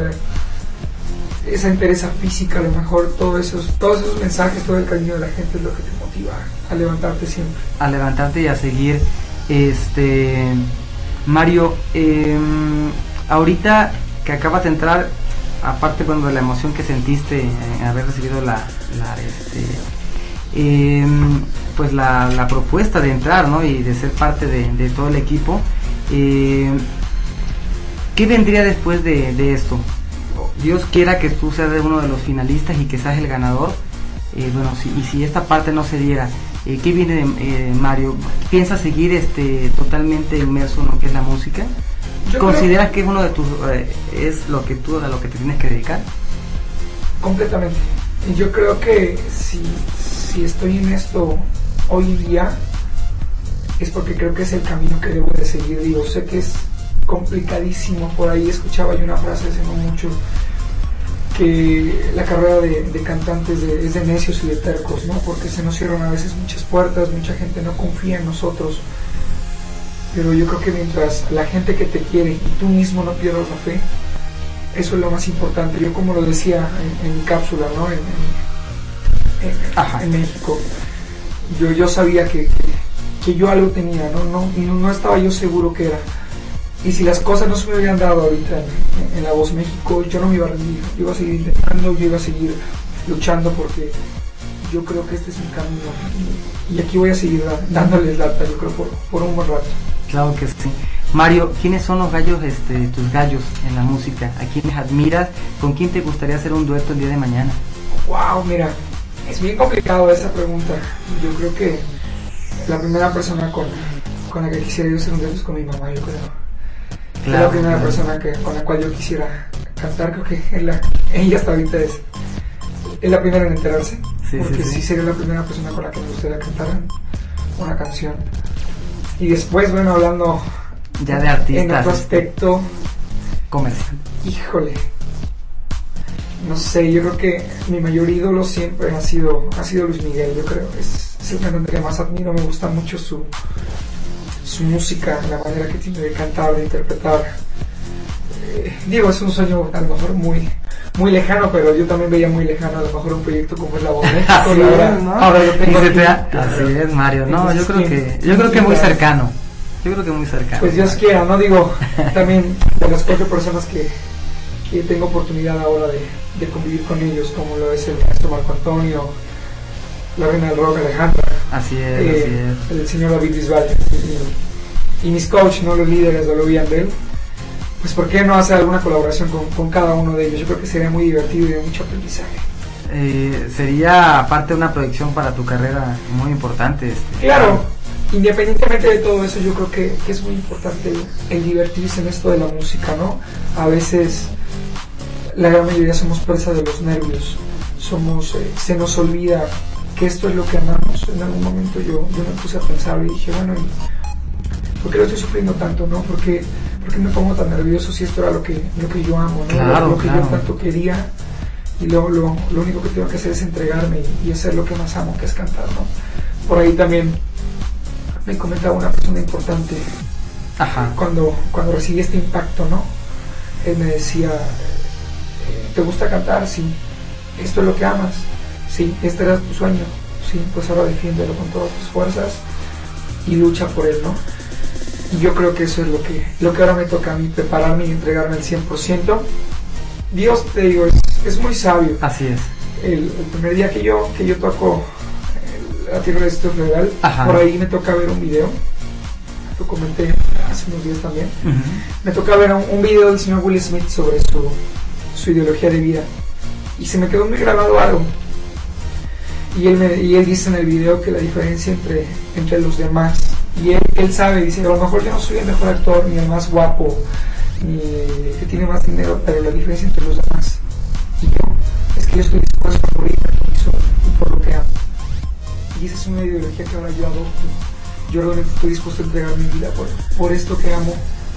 esa entereza física, a lo mejor todos esos, todos esos mensajes, todo el cariño de la gente es lo que te motiva a levantarte siempre.
A levantarte y a seguir. Este Mario, eh, ahorita que acabas de entrar, aparte cuando de la emoción que sentiste en haber recibido la, la este, eh, pues la, la propuesta de entrar, ¿no? Y de ser parte de, de todo el equipo, eh, ¿qué vendría después de, de esto? Dios quiera que tú seas uno de los finalistas y que seas el ganador. Eh, bueno, si, y si esta parte no se diera, eh, ¿qué viene de eh, Mario? ¿Piensas seguir este totalmente inmerso en lo que es la música? Yo ¿Consideras creo... que es uno de tus eh, es lo que tú a lo que te tienes que dedicar?
Completamente. Yo creo que si, si estoy en esto hoy en día es porque creo que es el camino que debo de seguir. Digo, sé que es complicadísimo. Por ahí escuchaba yo una frase hace no mucho que la carrera de, de cantantes de, es de necios y de tercos, ¿no? Porque se nos cierran a veces muchas puertas, mucha gente no confía en nosotros, pero yo creo que mientras la gente que te quiere y tú mismo no pierdas la fe, eso es lo más importante. Yo, como lo decía en, en mi cápsula, ¿no? En, en, en, en México. Yo, yo sabía que, que, que yo algo tenía, ¿no? No, no, no estaba yo seguro que era. Y si las cosas no se me habían dado ahorita en, en La Voz México, yo no me iba a rendir. Yo iba a seguir intentando, yo iba a seguir luchando porque yo creo que este es mi camino. Y, y aquí voy a seguir dándoles lata, yo creo, por, por un buen rato.
Claro que sí. Mario, ¿quiénes son los gallos, este, tus gallos en la música? ¿A quiénes admiras? ¿Con quién te gustaría hacer un dueto el día de mañana?
Wow, mira, es bien complicado esa pregunta. Yo creo que la primera persona con, con la que quisiera yo hacer un dueto es con mi mamá, yo creo. Claro, es la primera claro. persona que, con la cual yo quisiera cantar. Creo que es la, ella hasta ahorita es, es la primera en enterarse. Sí, porque sí, sí. sí sería la primera persona con la que me gustaría cantar una canción. Y después, bueno, hablando
ya de artistas
en otro aspecto
comercial.
Híjole. No sé, yo creo que mi mayor ídolo siempre ha sido ha sido Luis Miguel, yo creo. Es, es el cantante que más admiro, me gusta mucho su su música, la manera que tiene de cantar, de interpretar. Eh, digo, es un sueño a lo mejor muy muy lejano, pero yo también veía muy lejano a lo mejor un proyecto como es La Voz México.
Así
ahora,
es, ¿no?
ahora lo tengo aquí.
Así es, Mario. No, yo creo que yo creo que muy cercano. Yo creo que muy cercano.
Pues Dios quiera, ¿no? Digo, también de las cuatro personas que, que tengo oportunidad ahora de, de convivir con ellos, como lo es el maestro Marco Antonio, la reina del rock Alejandra,
así es,
eh,
así es.
el señor David Bisbal y, y mis coach, ¿no? Los líderes de Lobby Andel. Pues ¿por qué no hacer alguna colaboración con, con cada uno de ellos? Yo creo que sería muy divertido y de mucho aprendizaje.
Eh, sería aparte una proyección para tu carrera muy importante. Este.
Claro, independientemente de todo eso, yo creo que, que es muy importante el, el divertirse en esto de la música, ¿no? A veces la gran mayoría somos presa de los nervios, somos, eh, se nos olvida que esto es lo que amamos. En algún momento yo, yo me puse a pensar y dije, bueno, ¿por qué lo estoy sufriendo tanto, no? ¿Por qué, por qué me pongo tan nervioso si esto era lo que, lo que yo amo, ¿no?
Claro,
lo, lo que
claro.
yo tanto quería, y luego lo, lo único que tengo que hacer es entregarme y, y hacer lo que más amo, que es cantar, ¿no? Por ahí también me comentaba una persona importante.
Ajá.
cuando cuando recibí este impacto, ¿no? Él me decía, ¿te gusta cantar? Sí. ¿Esto es lo que amas? Sí. ¿Este era tu sueño? Sí. Pues ahora defiéndelo con todas tus fuerzas y lucha por él, ¿no? Y yo creo que eso es lo que lo que ahora me toca a mí, prepararme y entregarme al cien por ciento. Dios, te digo, es, es muy sabio.
Así es.
El, el primer día que yo que yo toco el, la Tierra del Distrito Federal, ajá, por ahí me toca ver un video. Lo comenté hace unos días también. Uh-huh. Me toca ver un, un video del señor Will Smith sobre su, su ideología de vida. Y se me quedó muy grabado algo. Y él, me, y él dice en el video que la diferencia entre, entre los demás, y él, él sabe, dice, a lo mejor yo no soy el mejor actor, ni el más guapo, ni que tiene más dinero, pero la diferencia entre los demás y yo es que yo estoy dispuesto a morir y por lo que amo. Y esa es una ideología que ahora yo adopto. Yo realmente estoy dispuesto a entregar mi vida por, por esto que amo.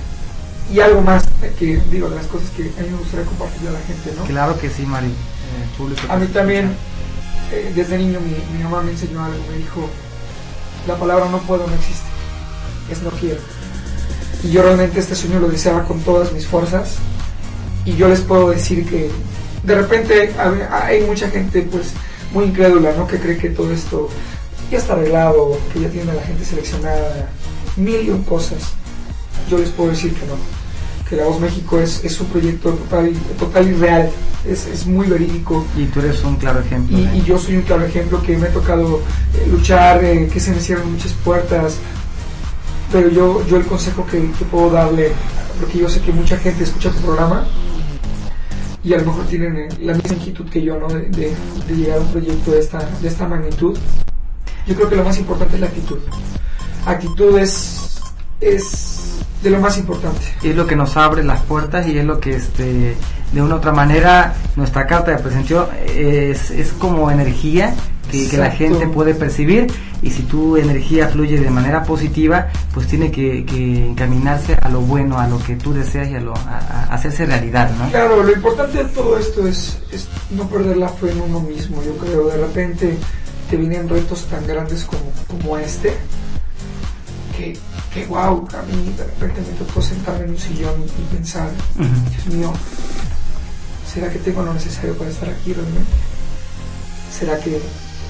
Y algo más, que digo, de las cosas que a mí me gustaría compartirle a la gente, ¿no?
Claro que sí, Mari. Eh, público
a mí también, eh, desde niño, mi, mi mamá me enseñó algo, me dijo, la palabra no puedo no existe, es no quiero. Y yo realmente este sueño lo deseaba con todas mis fuerzas. Y yo les puedo decir que de repente hay mucha gente pues muy incrédula, ¿no? Que cree que todo esto ya está arreglado, que ya tiene a la gente seleccionada, mil y un cosas. Yo les puedo decir que no, que La Voz México es, es un proyecto total, total y real, es, es muy verídico.
Y tú eres un claro ejemplo.
Y,
¿eh?
y yo soy un claro ejemplo, que me ha tocado eh, luchar, eh, que se me cierran muchas puertas, pero yo, yo el consejo que, que puedo darle, porque yo sé que mucha gente escucha tu programa y a lo mejor tienen la misma inquietud que yo, ¿no? De, de, de llegar a un proyecto de esta, de esta magnitud. Yo creo que lo más importante es la actitud. Actitud es, es de lo más importante.
Es lo que nos abre las puertas y es lo que este de una u otra manera nuestra carta de presentación es, es como energía que, que la gente puede percibir, y si tu energía fluye de manera positiva, pues tiene que, que encaminarse a lo bueno, a lo que tú deseas y a, lo, a, a hacerse realidad, ¿no?
Claro, lo importante de todo esto es, es no perder la fe en uno mismo. Yo creo, de repente te vienen retos tan grandes como, como este, que, que wow, a mí de repente me tocó sentarme en un sillón y, y pensar, uh-huh, Dios mío, ¿será que tengo lo necesario para estar aquí realmente? ¿Será que,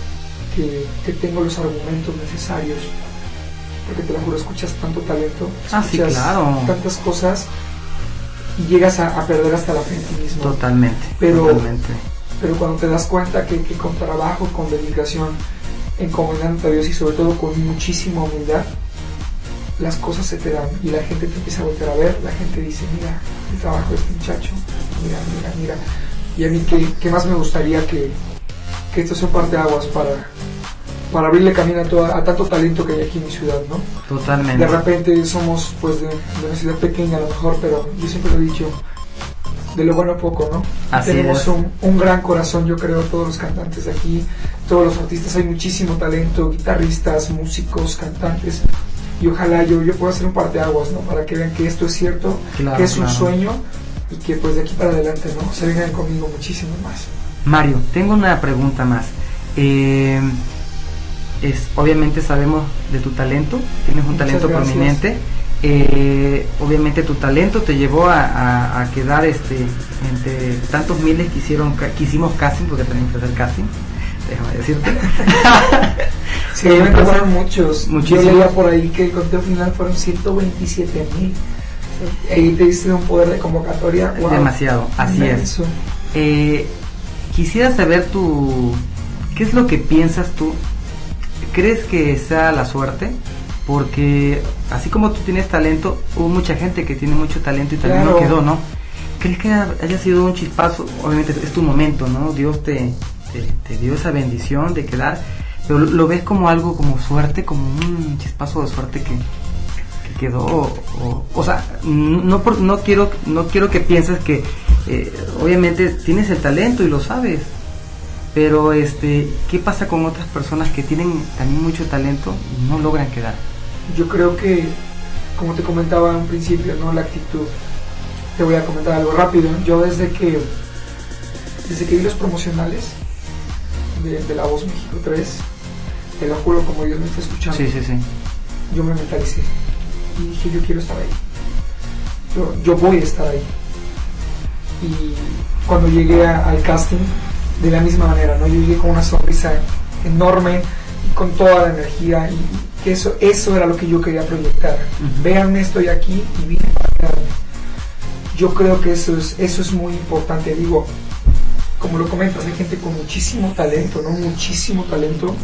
que, que tengo los argumentos necesarios, porque te lo juro, escuchas tanto talento,
Ah, sí,
escuchas
claro.
tantas cosas y llegas a, a perder hasta la fe en ti mismo.
Totalmente,
Pero-
totalmente.
Pero cuando te das cuenta que, que con trabajo, con dedicación, encomendándote a Dios y sobre todo con muchísima humildad, las cosas se te dan y la gente te empieza a volver a ver, la gente dice, mira, el trabajo de este muchacho, mira, mira, mira. Y a mí, ¿qué, qué más me gustaría que, que esto sea parte de aguas para, para abrirle camino a, toda, a tanto talento que hay aquí en mi ciudad, ¿no?
Totalmente.
De repente somos pues de, de una ciudad pequeña a lo mejor, pero yo siempre lo he dicho, de lo bueno poco, ¿no?
Así
Tenemos
es.
un, un gran corazón, yo creo, todos los cantantes de aquí, todos los artistas, hay muchísimo talento, guitarristas, músicos, cantantes, y ojalá yo, yo pueda hacer un parteaguas, ¿no? Para que vean que esto es cierto,
Claro,
que es
claro.
un sueño, y que pues de aquí para adelante, ¿no? Se vengan conmigo muchísimo más.
Mario, tengo una pregunta más. Eh, es, obviamente sabemos de tu talento, tienes un
Muchas
talento
gracias.
prominente. Eh, obviamente tu talento te llevó a, a, a quedar este entre tantos miles que hicieron ca- que hicimos casting, porque también fue el casting, déjame decirte.
Sí, me
Entonces,
fueron muchos.
muchísimos.
Yo leía por ahí que el conteo final fueron ciento veintisiete mil. Ahí te diste un poder de convocatoria. Wow,
demasiado, así es.
inmenso.
Eh, quisiera saber tu, ¿qué es lo que piensas tú? ¿Crees que sea la suerte? Porque así como tú tienes talento, hubo mucha gente que tiene mucho talento y también no
Claro.
quedó, ¿no? ¿Crees que haya sido un chispazo? Obviamente es tu momento, ¿no? Dios te, te, te dio esa bendición de quedar, pero lo, lo ves como algo, como suerte, como un chispazo de suerte que, que quedó, o, o, o sea, no, por, no, quiero, no quiero que pienses que eh, obviamente tienes el talento y lo sabes, pero este, ¿qué pasa con otras personas que tienen también mucho talento y no logran quedar?
Yo creo que, como te comentaba en un principio, ¿no? La actitud. Te voy a comentar algo rápido. Yo desde que desde que vi los promocionales de, de La Voz México tres, te lo juro como Dios me está escuchando,
Sí, sí, sí.
yo me mentalicé y dije, yo quiero estar ahí. Yo, yo voy a estar ahí. Y cuando llegué a- al casting, de la misma manera, ¿no? Yo llegué con una sonrisa enorme y con toda la energía, y que eso, eso era lo que yo quería proyectar.
Ujú.
Véanme, estoy aquí y vine para quedarme. Yo creo que eso es, eso es muy importante. Digo, como lo comentas, hay gente con muchísimo talento, ¿no? Muchísimo talento.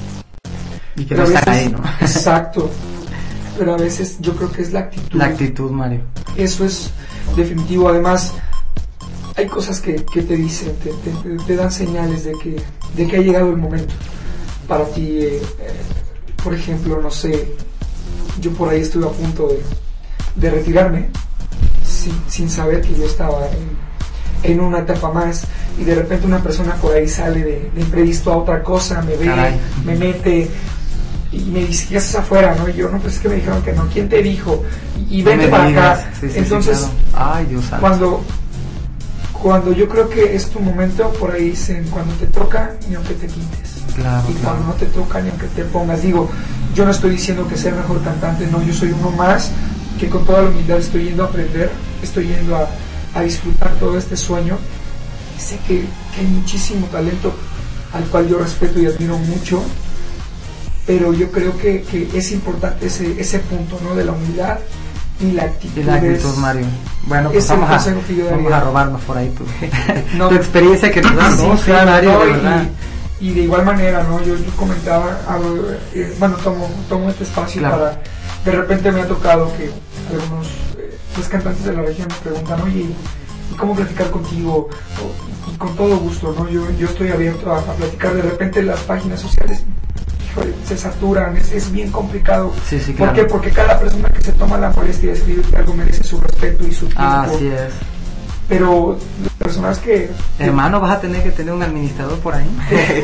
Y que
Pero
no
a
están
veces-
ahí, ¿no?
Exacto. Pero a veces yo creo que es la actitud.
La actitud, Mario.
Eso es definitivo. Además, hay cosas que, que te dicen, te, te- te dan señales de que, de que ha llegado el momento para ti. eh, eh, por ejemplo, no sé, yo por ahí estuve a punto de, de retirarme sin, sin saber que yo estaba en, en una etapa más, y de repente una persona por ahí sale de, de imprevisto a otra cosa, me ve,
Caray.
me mete y me dice, ¿qué haces afuera? ¿No? Y yo, no, pues es que me dijeron que no. ¿Quién te dijo? Y, y
No
vente
me
para
digas.
acá.
Sí, sí, sí,
Entonces,
claro. Ay, Dios santo.
cuando, cuando yo creo que es tu momento, por ahí dicen, cuando te toca, ni aunque te quites.
Claro,
Y
claro.
cuando no te toca, ni aunque te pongas. Digo, yo no estoy diciendo que sea el mejor cantante, no, yo soy uno más que con toda la humildad estoy yendo a aprender, estoy yendo a, a disfrutar todo este sueño. Y sé que, que hay muchísimo talento al cual yo respeto y admiro mucho, pero yo creo que, que es importante ese, ese punto, ¿no? De la humildad y la actitud.
Y la actitud,
es-
Mario. Bueno, pues
es el
vamos a,
consejo que yo daría.
vamos a robarnos por ahí tu,
No.
tu experiencia que nos das.
Sí,
No, sí,
claro,
Mario,
¿no?
de
Y-
verdad.
Y, de igual manera, ¿no? Yo, yo comentaba, hablo, eh, bueno, tomo, tomo este espacio
Claro.
para, de repente me ha tocado que algunos eh, pues, cantantes de la región me preguntan, oye, ¿y cómo platicar contigo? O- y con todo gusto, ¿no? Yo, yo estoy abierto a, a platicar. De repente las páginas sociales, híjole, se saturan, es, es bien complicado.
Sí, sí,
¿Por
claro.
qué? Porque cada persona que se toma la molestia de escribirte algo merece su respeto y su tiempo.
Ah, así es.
Pero las personas que...
Hermano, vas a tener que tener un administrador por ahí.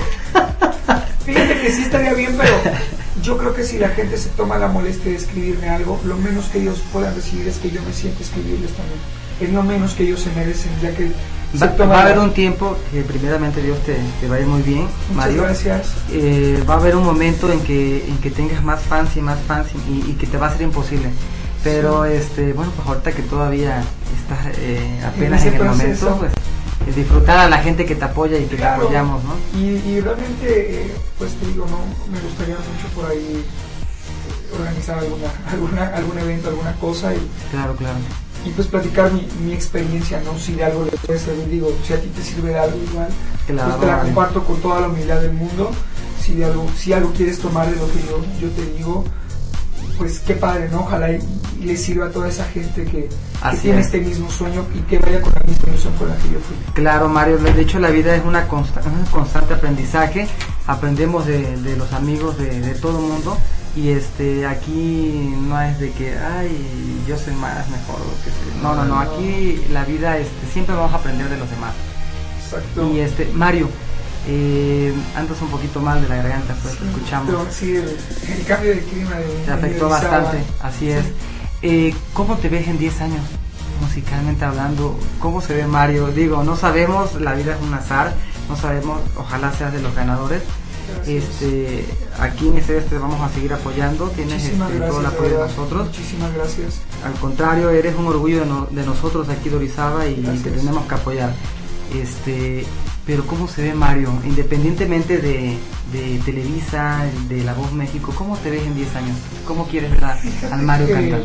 Fíjate que sí estaría bien, pero yo creo que si la gente se toma la molestia de escribirme algo, lo menos que ellos puedan recibir es que yo me sienta escribirles también. Es lo menos que ellos se merecen, ya que se
Va,
toma
va a haber
la-
un tiempo que primeramente Dios te, te va a ir muy bien,
Muchas
Mario.
gracias.
Eh, va a haber un momento en que en que tengas más fans y más fans y, y que te va a ser imposible. Pero este, bueno, pues ahorita que todavía estás eh, apenas
ese
en el
proceso.
momento, pues eh, disfrutar a la gente que te apoya y que
Claro.
te apoyamos, ¿no?
Y, y realmente, eh, pues te digo, no, me gustaría mucho por ahí eh, organizar alguna, alguna, algún evento, alguna cosa y,
Claro, claro.
y pues platicar mi, mi experiencia, ¿no? Si de algo le puede servir, digo, si a ti te sirve de algo igual,
Claro,
pues te la
Mario.
comparto con toda la humildad del mundo. Si de algo, si algo quieres tomar de lo que yo, yo te digo, pues qué padre, ¿no? Ojalá y, y le sirva a toda esa gente que, que
Así
tiene
es.
este mismo sueño y que vaya con la misma ilusión con la que yo fui.
Claro, Mario, de hecho la vida es una consta- un constante aprendizaje, aprendemos de, de los amigos de, de todo el mundo y este aquí no es de que, ay, yo soy más mejor o qué sé. No, no, no, aquí la vida este, siempre vamos a aprender de los demás.
Exacto.
Y este, Mario, eh, andas un poquito mal de la garganta, pues te escuchamos.
Pero sí, el, el cambio de clima de,
Te afectó
de Orizaba.
bastante, así es.
Sí.
Eh, ¿Cómo te ves en diez años, musicalmente hablando? ¿Cómo se ve Mario? Digo, no sabemos, la vida es un azar, no sabemos, ojalá seas de los ganadores.
Gracias.
Este, aquí en este te vamos a seguir apoyando, tienes
Muchísimas
este, todo el
gracias,
apoyo de
verdad.
nosotros.
Muchísimas gracias.
Al contrario, eres un orgullo de, no- de nosotros aquí de Orizaba y
Gracias.
te tenemos que apoyar. Este, pero ¿cómo se ve Mario? Independientemente de, de Televisa, de La Voz México, ¿cómo te ves en diez años? ¿Cómo quieres ver a-
Fíjate
al Mario
que
cantante?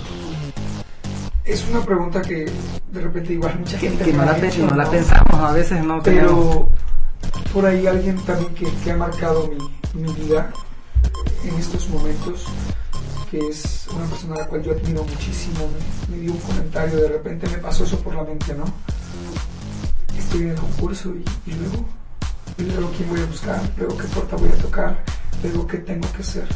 Es una pregunta que de repente igual mucha
Que,
gente
que
me
no,
ha
la, pe-
hecho,
no la
¿no?
pensamos, a veces no tenemos.
Pero por ahí alguien también que, que ha marcado mi, mi vida en estos momentos, que es una persona a la cual yo admiro muchísimo, me, me dio un comentario, de repente me pasó eso por la mente, ¿no? Estoy en el concurso y, y luego, y luego quién voy a buscar, luego qué puerta voy a tocar, luego qué tengo que hacer.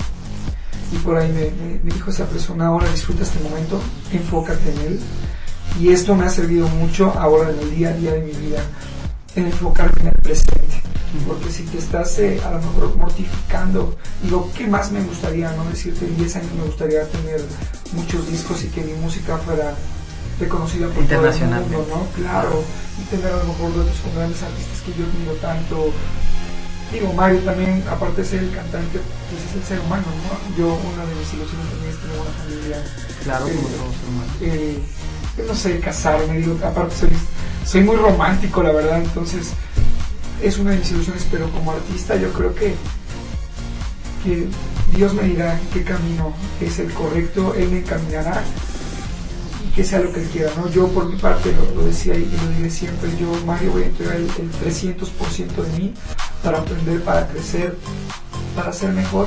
Y por ahí me, me, me dijo esa persona, ahora disfruta este momento, enfócate en él. Y esto me ha servido mucho ahora en el día a día de mi vida, en enfocarme en el presente. Porque si te estás eh, a lo mejor mortificando, digo, ¿qué más me gustaría? No decirte, en diez años me gustaría tener muchos discos y que mi música fuera reconocida por todo el
Internacionalmente.
mundo, ¿no? Claro, y tener a lo mejor duetos con grandes artistas que yo admiro tanto. Digo, Mario también, aparte de ser el cantante, pues es el ser humano, ¿no? Yo, una de mis ilusiones también es tener una familia.
Claro,
Eh,
como todos humanos.
eh, yo no sé, casarme, digo, aparte soy, soy muy romántico, la verdad, entonces es una de mis ilusiones, pero como artista yo creo que, que Dios me dirá qué camino es el correcto, Él me encaminará y que sea lo que Él quiera, ¿no? Yo por mi parte, lo, lo decía y lo diré siempre, yo, Mario, voy a entregar el, el trescientos por ciento de mí para aprender, para crecer, para ser mejor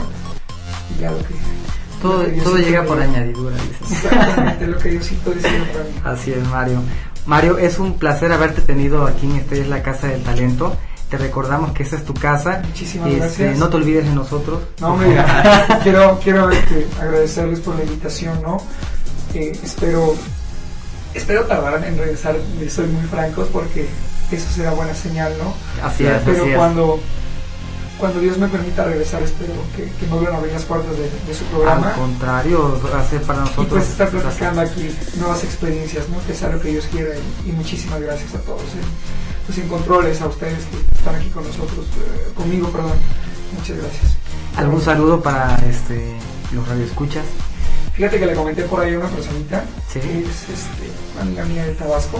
y ya lo que...
Todo,
lo que
todo
Diosito
llega
me
por
diga.
añadidura, dices.
Exactamente, lo que Diosito decide para mí.
Así es, Mario. Mario, es un placer haberte tenido aquí en Esta es la Casa del Talento. Te recordamos que esta es tu casa.
Muchísimas
Este,
gracias.
No te olvides de nosotros.
No,
por
hombre,
favor.
quiero, quiero este, agradecerles por la invitación, ¿no? Eh, espero, espero tardar en regresar, les soy muy francos, porque eso será buena señal, ¿no?
Así es,
Pero
así es.
cuando, cuando Dios me permita regresar, espero que, que me vuelvan a abrir las puertas de, de su programa.
Al contrario, va a ser para
Y
nosotros.
pues estar platicando aquí nuevas experiencias, ¿no? Que sea lo que Dios quiera. Y, y muchísimas gracias a todos. ¿eh? Pues en controles, a ustedes que están aquí con nosotros, eh, conmigo, perdón. Muchas gracias.
¿Algún saludo para este los radioescuchas?
Fíjate que le comenté por ahí a una personita,
Sí.
que es este, una amiga mía de Tabasco,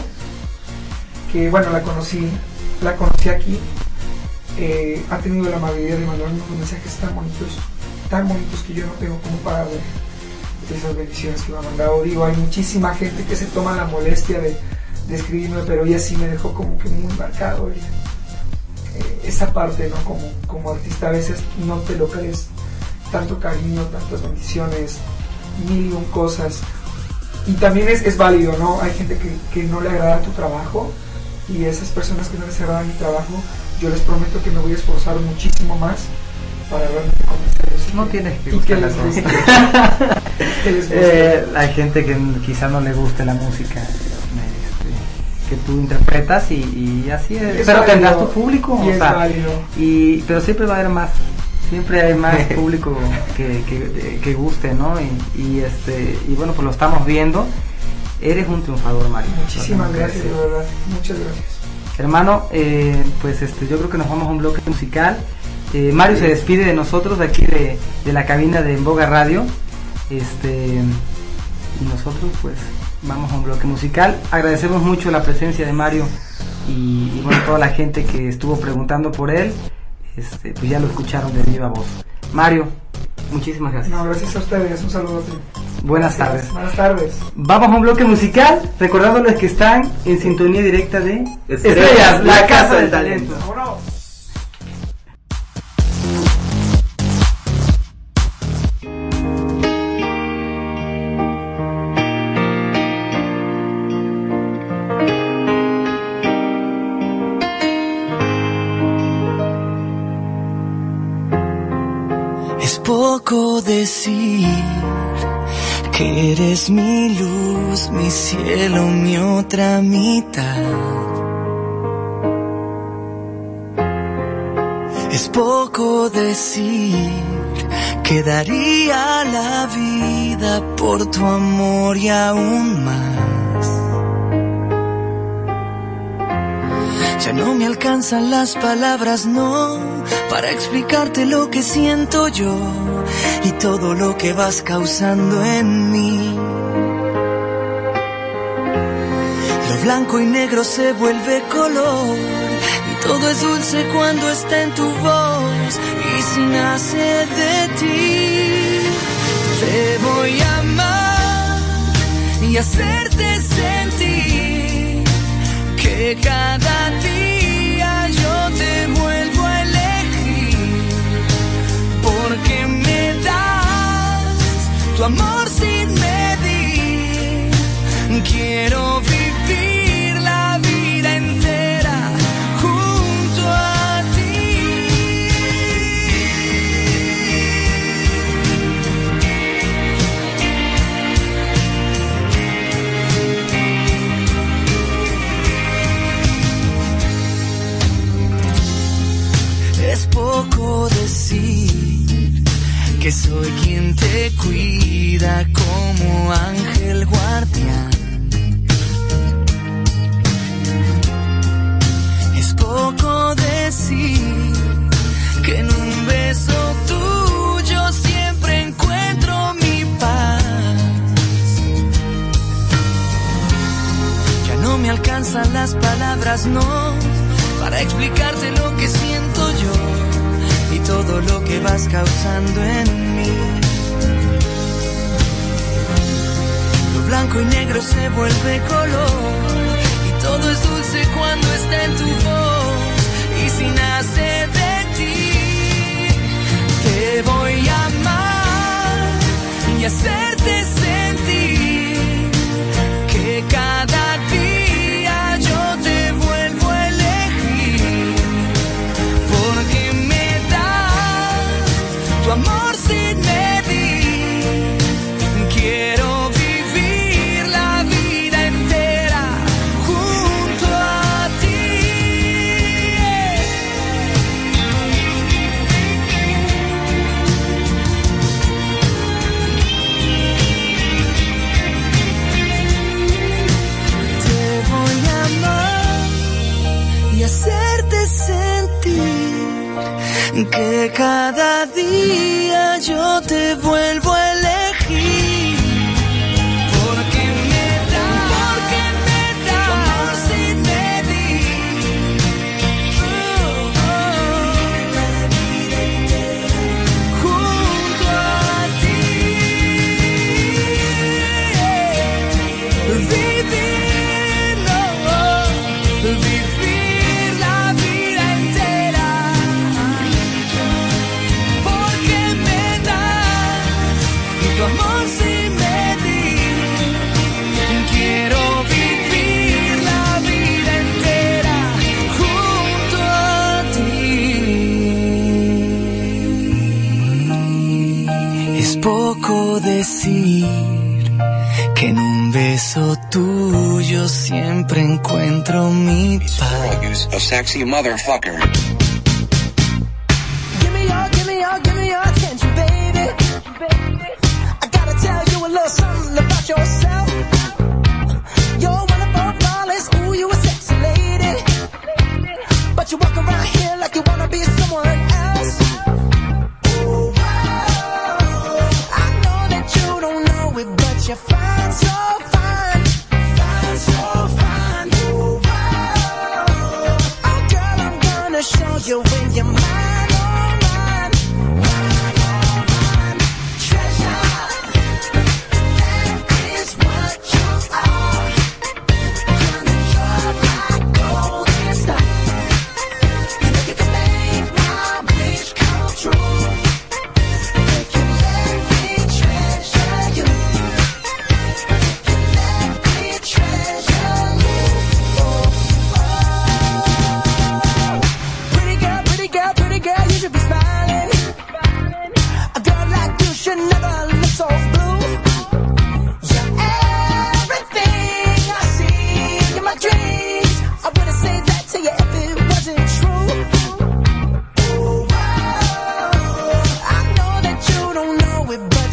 que bueno, la conocí, la conocí aquí, eh, ha tenido la amabilidad de mandarme unos mensajes tan bonitos, tan bonitos que yo no tengo cómo pagar de, de esas bendiciones que me ha mandado. Digo, hay muchísima gente que se toma la molestia de, de escribirme, pero ella sí me dejó como que muy marcado eh, eh, esa parte, ¿no? Como, como artista a veces no te lo crees, tanto cariño, tantas bendiciones, mil y un cosas. Y también es, es válido, ¿no? Hay gente que, que no le agrada tu trabajo, y esas personas que no les agrada mi trabajo, yo les prometo que me voy a esforzar muchísimo más para realmente convencerlos.
No tienes que
y que
gustar
les
la
guste.
música.
Que les guste.
Eh, hay gente que quizá no le guste la música este, que tú interpretas y, y así es.
Es
Pero
válido,
tendrás tu público,
y
o
es
sea,
válido.
y, pero siempre va a haber más. Siempre hay más público que, que, que guste, ¿no? Y, y este y bueno, pues lo estamos viendo. Eres un triunfador, Mario.
Muchísimas
Lo tengo que
gracias, de
decir.
verdad. Muchas gracias.
Hermano, eh, pues este, yo creo que nos vamos a un bloque musical. Eh, Mario se despide de nosotros de aquí de, de la cabina de En Boga Radio. Este, y nosotros pues vamos a un bloque musical. Agradecemos mucho la presencia de Mario y, y bueno, toda la gente que estuvo preguntando por él, este, pues ya lo escucharon de viva voz. Mario, muchísimas gracias.
No, gracias a ustedes, un saludo a ti.
Buenas
Gracias.
tardes.
Buenas tardes.
Vamos a un bloque musical, recordándoles que están en sintonía directa de
Estrellas,
Estrellas,
la Casa del Talento.
Vámonos.
Es poco decir que eres mi luz, mi cielo, mi otra mitad. Es poco decir que daría la vida por tu amor y aún más. Ya no me alcanzan las palabras, no, para explicarte lo que siento yo y todo lo que vas causando en mí. Lo blanco y negro se vuelve color y todo es dulce cuando está en tu voz y si nace de ti. Te voy a amar y hacerte sentir que cada día yo te vuelvo a elegir, porque me das tu amor sin medir. Quiero vivir la vida entera junto a ti. Es poco decir que soy quien te cuida como ángel guardián. Es poco decir que en un beso tuyo siempre encuentro mi paz. Ya no me alcanzan las palabras, no, para explicarte lo que siento yo y todo lo que vas causando en mí. Lo blanco y negro se vuelve color y todo es dulce cuando está en tu voz y si nace de ti. Te voy a amar y hacerte sentir que cada día yo te vuelvo a elegir, porque me das tu amor sin medir. Quiero vivir la vida entera junto a ti. Te voy a amar y hacerte sentir que cada día yo te vuelvo a elegir, porque me das, porque me das tu amor sin medir. Oh, oh, la vida entera junto a ti. Vivir, no, vivir la vida entera, porque me das tu amor sin medir. Quiero vivir la vida entera junto a ti. Es poco decir que en un beso tuyo siempre encuentro mi paz.
A sexy motherfucker.
Give me your, give me your, give me your attention, baby. I gotta tell you a little something about yourself. You're wonderful, flawless, ooh, you a sexy lady. But you walk around here like you wanna be someone else. Ooh, wow. I know that you don't know it, but you're fine, so fine. Fine, so fine. Ooh, wow.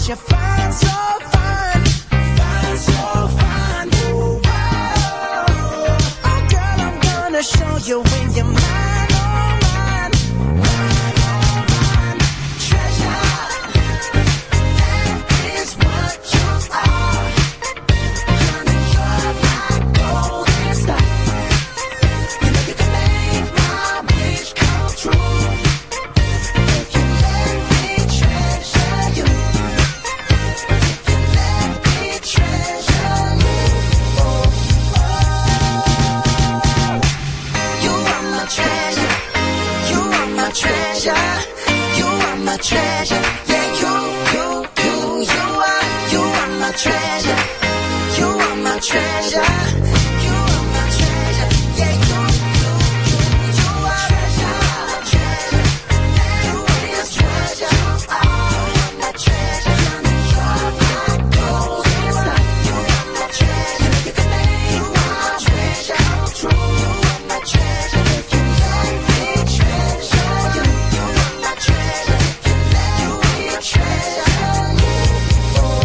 you fine, so fine, fine, so fine. Ooh, oh, oh, girl, I'm gonna show you when you're mine, oh mine, mine, oh mine. Treasure, that is what you are. Honey, you're my golden star. You know you can make my wish come true. If you let me treasure you, if you let me treasure you, oh, oh. You are my treasure, you are my treasure, you are my treasure, yeah, you, you, you, you are, you are my treasure, you are my treasure, you are my treasure, yeah, you, you, you, you are treasure, treasure, you are my treasure, you are my treasure, you are my golden star, you are my treasure, you can make my treasure come true, you are my treasure, if you let me treasure you, you are my treasure, if you let me treasure you, oh, oh.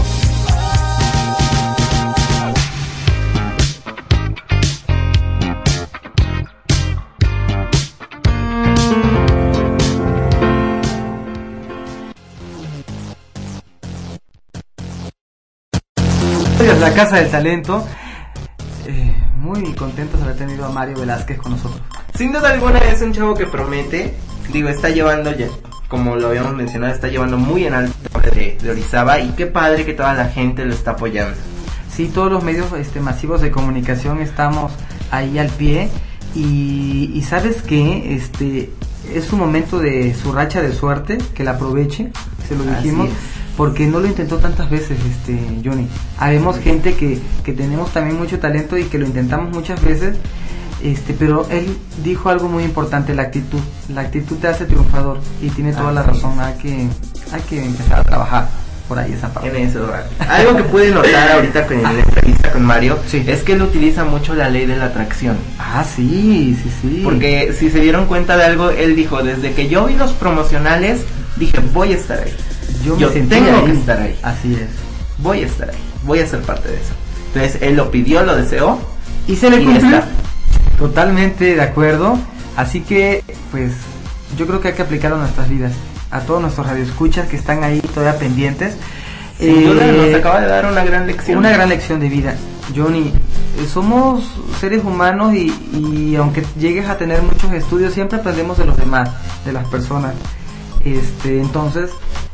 La Casa del Talento. Eh, muy contentos de haber tenido a Mario Velázquez con nosotros.
Sin duda alguna es un chavo que promete. Digo, está llevando ya, como lo habíamos mencionado, está llevando muy en alto el nombre de, de Orizaba. Y qué padre que toda la gente lo está apoyando.
Sí, todos los medios este, masivos de comunicación estamos ahí al pie. Y, y sabes que este es un momento de su racha de suerte, que la aproveche, se lo dijimos.
Así es.
Porque no lo intentó tantas veces, este Johnny. Habemos gente que, que tenemos también mucho talento y que lo intentamos muchas veces, este, pero él dijo algo muy importante: la actitud. La actitud te hace triunfador, y tiene toda
Así
la razón. Hay que, hay que empezar a trabajar por ahí esa parte.
En eso, algo que pude notar ahorita con la entrevista con Mario,
Sí.
es que él utiliza mucho la ley de la atracción.
Ah, sí, sí, sí.
Porque si se dieron cuenta de algo, él dijo, desde que yo vi los promocionales, dije, voy a estar ahí.
yo, me
yo
sentí
tengo
ahí.
que estar ahí.
Así es.
Voy a estar ahí, voy a ser parte de eso. Entonces él lo pidió, lo deseó.
Y se le
Y
cumplió.
está.
Totalmente de acuerdo. Así que, pues, yo creo que hay que aplicarlo a nuestras vidas. A todos nuestros radioescuchas que están ahí todavía pendientes.
Sin
Eh,
duda nos acaba de dar una gran lección.
Una gran lección de vida. Johnny, eh, somos seres humanos y, y aunque llegues a tener muchos estudios, siempre aprendemos de los demás, de las personas. Este, entonces,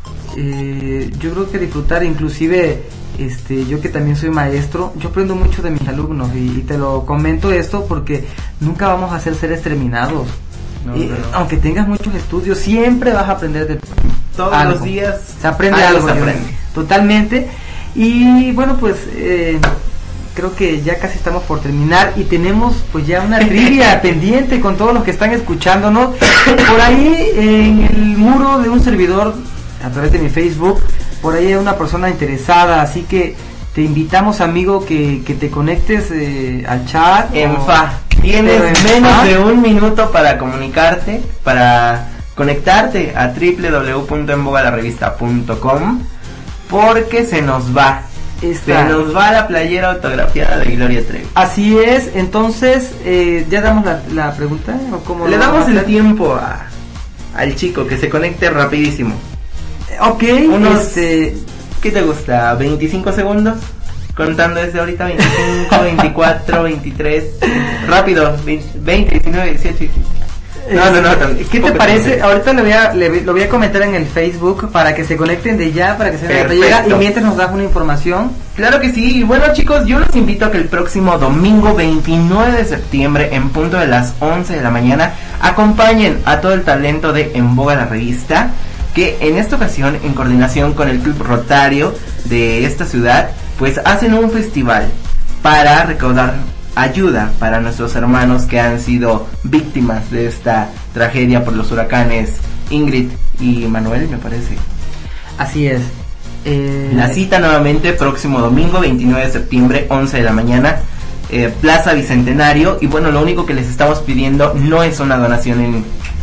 eh, yo creo que disfrutar, inclusive, este, yo que también soy maestro, yo aprendo mucho de mis alumnos y, y te lo comento esto porque nunca vamos a ser seres terminados.
No,
Y,
no, no.
Aunque tengas muchos estudios, siempre vas a aprender de
Todos
algo.
los días
se aprende
algo
algo,
se
Johnny.
aprende.
Totalmente. Y bueno, pues eh, creo que ya casi estamos por terminar y tenemos pues ya una trivia pendiente con todos los que están escuchándonos. Por ahí en el muro de un servidor, a través de mi Facebook, por ahí hay una persona interesada, así que te invitamos, amigo, que, que te conectes eh, al chat.
En
o-
fa. Tienes
pero en
menos
fa.
de un minuto para comunicarte, para conectarte a doble u doble u doble u punto en boga la revista punto com, porque se nos va.
Está.
Se nos va la playera autografiada de Gloria Trevi.
Así es, entonces, eh, ¿ya damos la, la pregunta? ¿O cómo
Le
lo
damos
vamos a
el
hacer?
tiempo a, al chico que se conecte rapidísimo.
Ok,
Unos,
este...
¿qué te gusta? ¿veinticinco segundos? Contando desde ahorita, veinticinco, veinticuatro, veintitrés, rápido, veinte, diecinueve, dieciocho. No, no, no. tan-
¿Qué te
poco
parece?
tiempo.
Ahorita le voy a, le, lo voy a comentar en el Facebook para que se conecten de ya, para que se vean la
Perfecto.
playera, y mientras nos das una información.
Claro que sí, y bueno, chicos, yo los invito a que el próximo domingo veintinueve de septiembre, en punto de las once de la mañana, acompañen a todo el talento de En Boga la Revista, que en esta ocasión, en coordinación con el Club Rotario de esta ciudad, pues hacen un festival para recaudar ayuda para nuestros hermanos que han sido víctimas de esta tragedia por los huracanes Ingrid y Manuel, me parece.
Así es. Eh,
La cita nuevamente próximo domingo veintinueve de septiembre, once de la mañana, eh, Plaza Bicentenario. Y bueno, lo único que les estamos pidiendo no es una donación en,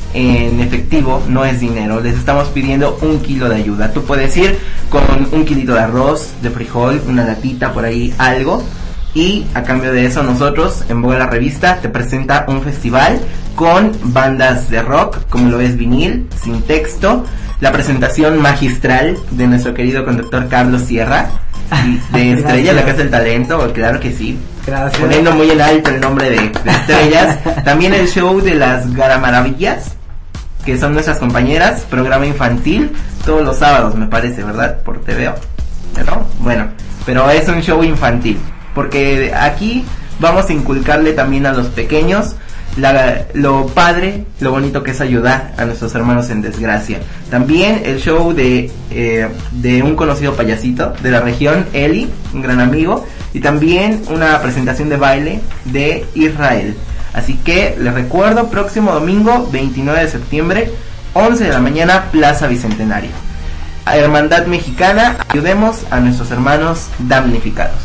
en efectivo, no es dinero. Les estamos pidiendo un kilo de ayuda. Tú puedes ir con un kilito de arroz, de frijol, una latita por ahí, algo. Y a cambio de eso nosotros, en Boga la Revista, te presenta un festival con bandas de rock, como lo es Vinil, Sin Texto, la presentación magistral de nuestro querido conductor Carlos Sierra, de Estrella, la Casa del Talento, claro que sí.
Gracias.
Poniendo muy en alto el nombre de, de Estrellas. También el show de las Garamaravillas, que son nuestras compañeras, programa infantil, todos los sábados me parece, ¿verdad? Por T V O, ¿no? Bueno, pero es un show infantil, porque aquí vamos a inculcarle también a los pequeños la, lo padre, lo bonito que es ayudar a nuestros hermanos en desgracia. También el show de, eh, de un conocido payasito de la región, Eli, un gran amigo, y también una presentación de baile de Israel. Así que les recuerdo, próximo domingo veintinueve de septiembre, once de la mañana, Plaza Bicentenario. Hermandad Mexicana, ayudemos a nuestros hermanos damnificados.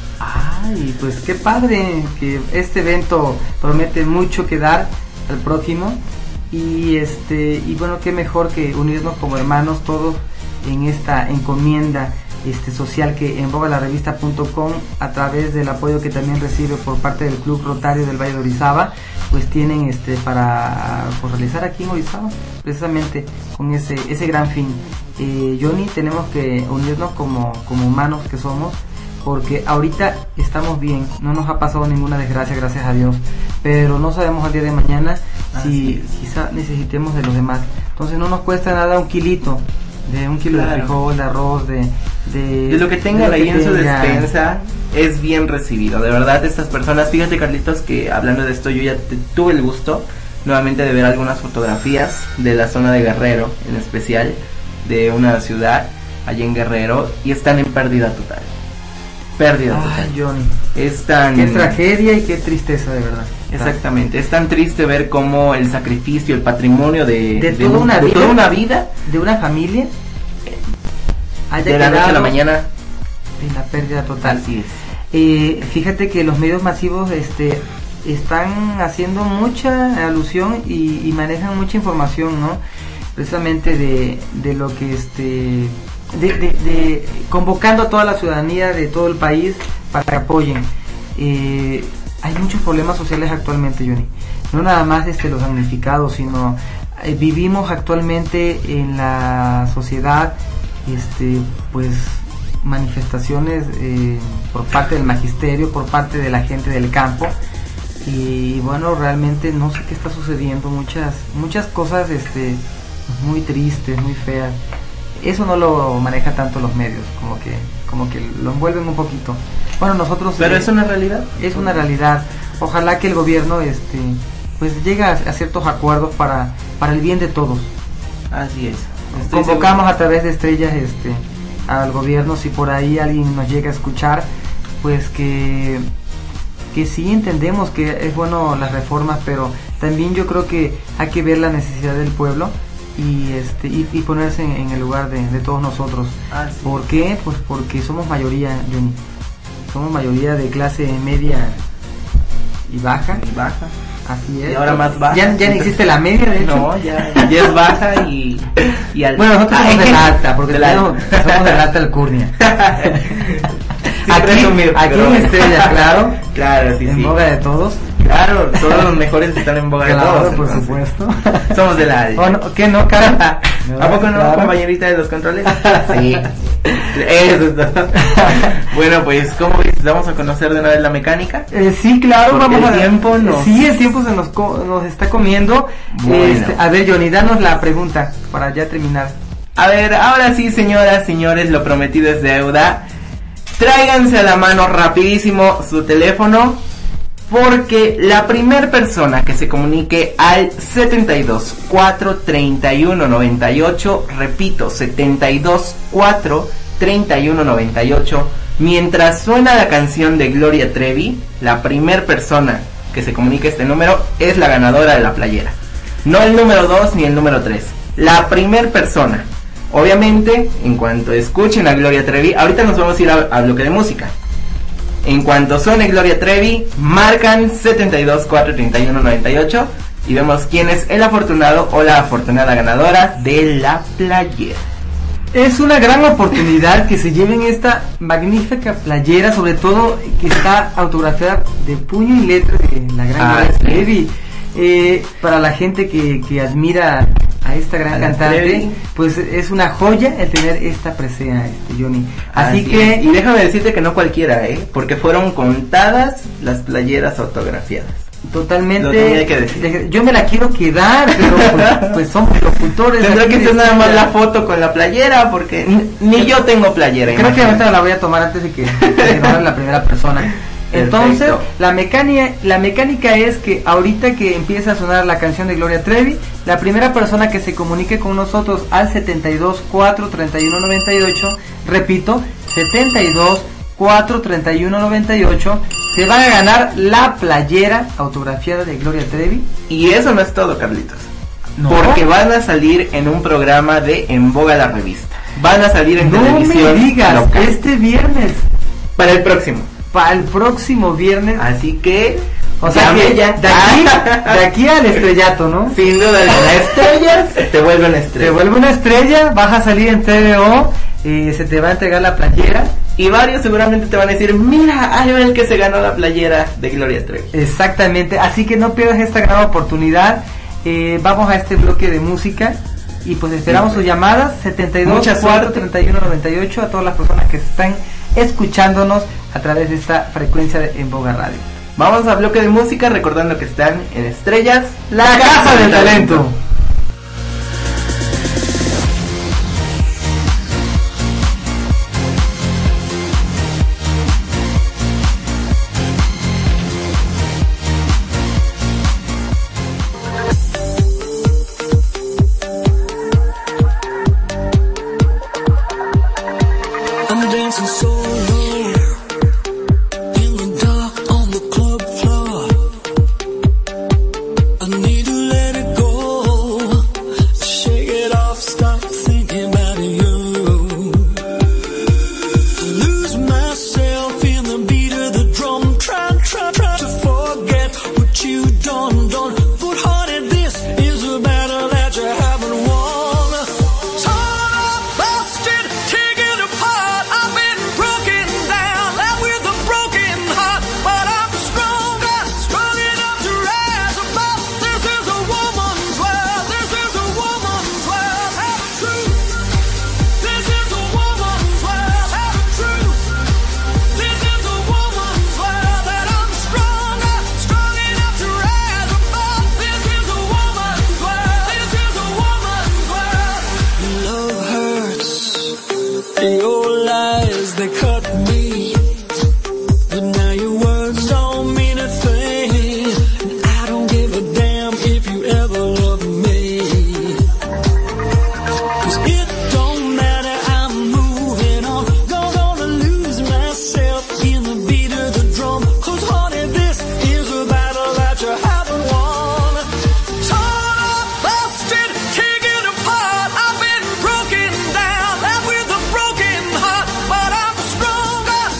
Ay, pues qué padre, que este evento promete mucho que dar al prójimo. Y este y bueno, qué mejor que unirnos como hermanos todos en esta encomienda este social que en boga la revista punto com, a través del apoyo que también recibe por parte del Club Rotario del Valle de Orizaba, pues tienen este para pues, realizar aquí en Orizaba, precisamente con ese ese gran fin. eh, Johnny, tenemos que unirnos como, como humanos que somos, porque ahorita estamos bien, no nos ha pasado ninguna desgracia, gracias a Dios, pero no sabemos al día de mañana si quizá necesitemos de los demás. Entonces no nos cuesta nada un kilito, de un kilo claro. de frijol, de arroz, de, de...
de lo que tengan ahí en su despensa, es bien recibido, de verdad. Estas personas, fíjate Carlitos, que hablando de esto yo ya te, tuve el gusto nuevamente de ver algunas fotografías de la zona de Guerrero, en especial de una ciudad allí en Guerrero, y están en pérdida total. Pérdida total.
Ay, Johnny.
Es tan...
Qué tragedia y qué tristeza, de verdad.
Exactamente, es tan triste ver cómo el sacrificio, el patrimonio de,
de,
de,
toda,
un,
una
de
vida,
toda una vida,
de una familia,
de la noche a la mañana,
en la pérdida total.
Así es.
Eh, fíjate que los medios masivos este están haciendo mucha alusión y, y manejan mucha información, ¿no? Precisamente de, de lo que este de, de, de convocando a toda la ciudadanía de todo el país para que apoyen. Eh, hay muchos problemas sociales actualmente, Johnny. No nada más este los damnificados, sino eh, vivimos actualmente en la sociedad este pues manifestaciones eh, por parte del magisterio, por parte de la gente del campo, y bueno, realmente no sé qué está sucediendo, muchas muchas cosas este muy tristes, muy feas. Eso no lo maneja tanto los medios, como que como que lo envuelven un poquito. Bueno, nosotros
pero
eh,
es una realidad,
es una realidad. Ojalá que el gobierno este pues llegue a, a ciertos acuerdos para para el bien de todos.
Así es. Estoy
Convocamos
seguro.
a través de Estrellas este al gobierno, si por ahí alguien nos llega a escuchar, pues que que sí entendemos que es bueno las reformas, pero también yo creo que hay que ver la necesidad del pueblo y este y, y ponerse en, en el lugar de, de todos nosotros.
Ah, sí.
¿Por qué? Pues porque somos mayoría, Johnny. Somos mayoría de clase media y baja.
Y baja.
Así es.
Y ahora más baja.
Ya, ya no existe la media, de hecho.
No, ya, ya es baja y, y al...
Bueno, nosotros somos de la alta, porque
de la
tenemos- somos de la alta alcurnia.
Sí,
aquí
presumir,
aquí
pero-
en Estrella, claro.
Claro, sí,
En
sí.
boga de todos.
Claro, todos los mejores están en boga de
Claro,
todos.
por
entonces.
supuesto.
Somos de la alta.
¿O no? ¿Qué no, cara?
¿A poco no,
Claro.
compañerita de los controles? Sí. Eso es todo. Bueno, pues, ¿cómo ves? ¿Vamos a conocer de una vez la mecánica?
Eh, sí, claro,
Porque
vamos
el
a...
tiempo nos-
Sí, el tiempo se nos, co- nos está comiendo.
Bueno.
Este, a ver, Johnny, danos la pregunta para ya terminar.
A ver, ahora sí, señoras, señores, lo prometido es deuda. Tráiganse a la mano rapidísimo su teléfono, porque la primer persona que se comunique al setenta y dos, cuatro, treinta y uno, noventa y ocho, repito, setenta y dos, cuatro, treinta y uno, noventa y ocho, mientras suena la canción de Gloria Trevi, la primer persona que se comunique este número es la ganadora de la playera. No el número dos ni el número tres, la primer persona. Obviamente, en cuanto escuchen a Gloria Trevi, ahorita nos vamos a ir a, a bloque de música. En cuanto suene Gloria Trevi, marcan setenta y dos, cuatro, treinta y uno, noventa y ocho y vemos quién es el afortunado o la afortunada ganadora de la playera.
Es una gran oportunidad que se lleven esta magnífica playera, sobre todo que está autografiada de puño y letra de la gran
Ah,
Gloria
sí.
Trevi. Eh, para la gente que, que admira a esta gran
A la
cantante,
Trevi.
pues es una joya el tener esta presea, este Johnny. Así,
Así
que
es. Y déjame decirte que no cualquiera, ¿eh? Porque fueron contadas las playeras autografiadas.
totalmente,
Lo tenía que decir.
de- yo me la quiero quedar, pero pues, pues son locutores.
Tendrá
aquí
que
de
ser nada más
Estrella.
la foto con la playera, porque n- ni yo tengo playera.
Creo que
imagínate.
ahorita la voy a tomar antes de que, de que nombre la primera persona. Entonces,
Perfecto.
la mecánica, la mecánica es que ahorita que empieza a sonar la canción de Gloria Trevi, la primera persona que se comunique con nosotros al setenta y dos, cuatro, treinta y uno, noventa y ocho, repito, setenta y dos, cuatro, treinta y uno, noventa y ocho, se van a ganar la playera autografiada de Gloria Trevi.
Y eso no es todo, Carlitos.
No.
Porque van a salir en un programa de En Boga la Revista. Van a salir en
No me
televisión
digas,
local.
este viernes,
Para el próximo.
para el próximo viernes.
Así que...
O sea
llame
que
ya.
de aquí, de aquí al estrellato, ¿no?
Sin duda, la estrella te vuelve una estrella.
Te vuelve una estrella, vas a salir en T V O, eh, se te va a entregar la playera.
Y varios seguramente te van a decir, mira, ahí va el que se ganó la playera de Gloria Trevi.
Exactamente, así que no pierdas esta gran oportunidad. Eh, vamos a este bloque de música y pues esperamos sus llamadas setenta y dos,
Mucha
cuatro,
suerte.
treinta y uno, noventa y ocho a todas las personas que están escuchándonos a través de esta frecuencia de En Boga Radio.
Vamos al bloque de música recordando que están en Estrellas,
La Casa del Talento.
I'm dancing so low in the dark on the club floor. I need to let it go, shake it off, stop thinking about you. I lose myself in the beat of the drum, try, try, try to forget what you done, done. But honey, this is a battle that you haven't won. Torn up, busted, taken apart. I've been broken down, left with a broken heart. But I'm stronger, strong enough to rise above. This is a woman's world, this is a woman's world. Have a truth. This is a woman's world, have a truth. This is a woman's world, that I'm stronger, strong enough to rise above. This is a woman's world, this is a woman's world. Love hurts, your lies, they cut me. But now your words don't mean a thing, and I don't give a damn if you ever love me. 'Cause it don't matter, I'm moving on. Don't gonna lose myself in the beat of the drum. 'Cause honey, this is a battle that you haven't won. Torn up, busted, taken apart. I've been broken down, left with a broken heart. But I'm stronger,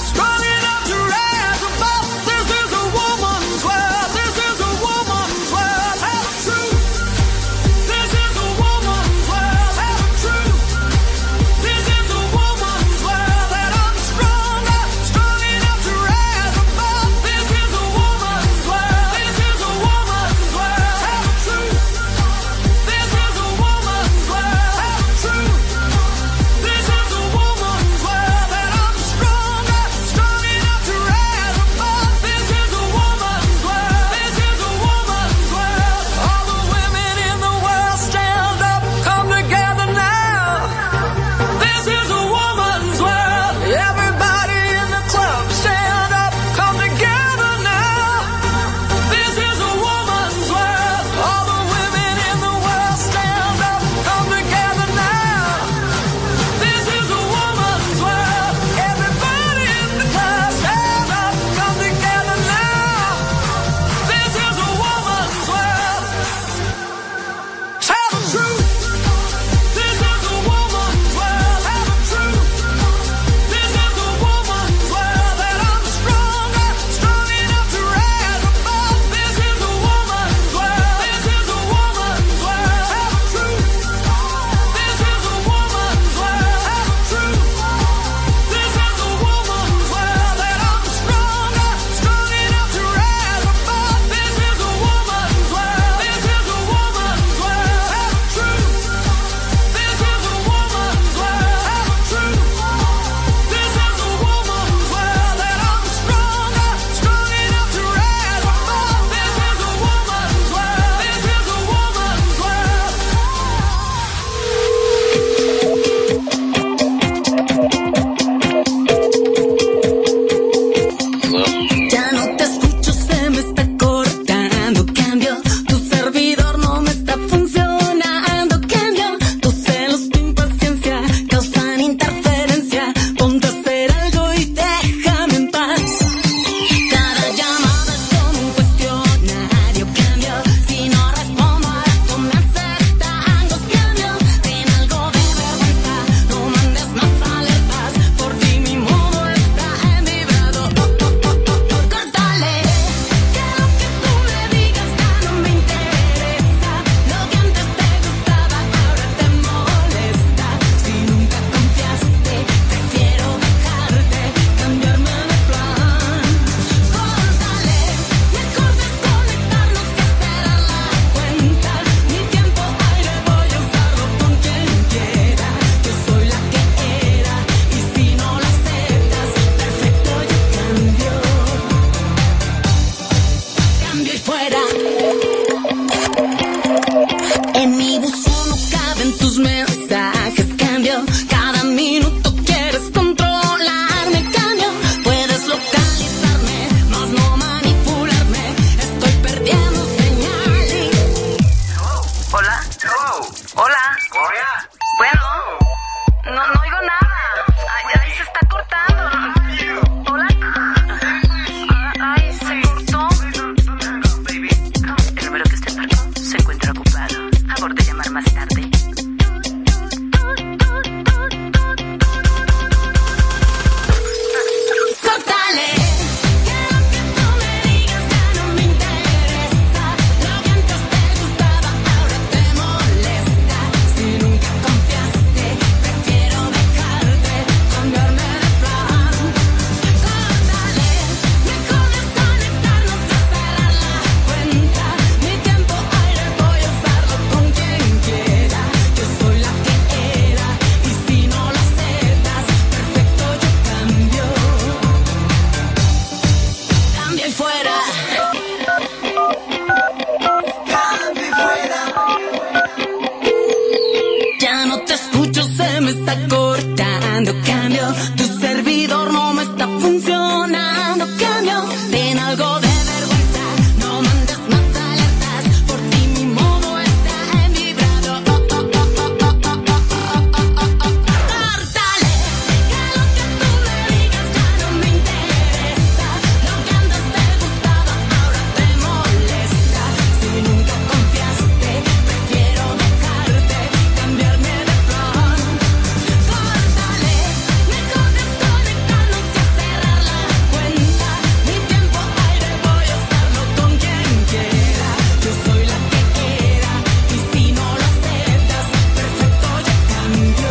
buscando cambio. Tu servidor no me está funcionando. Cambio, ten algo de vergüenza. No mandes más alertas. Por ti mi modo está en vibrado. Oh, oh, oh, oh, oh, oh, oh, oh, oh, oh, oh. Córtale, que lo que tú me digas ya no me interesa. Lo que antes te gustaba ahora te molesta. Si nunca confiaste, prefiero dejarte, cambiarme de plan. Córtale, mejor desconectarnos y cerrar la cuenta. Mi tiempo aire voy a usarlo con quien quiera. Yo soy la que quiera y si no lo aceptas, perfecto, yo cambio.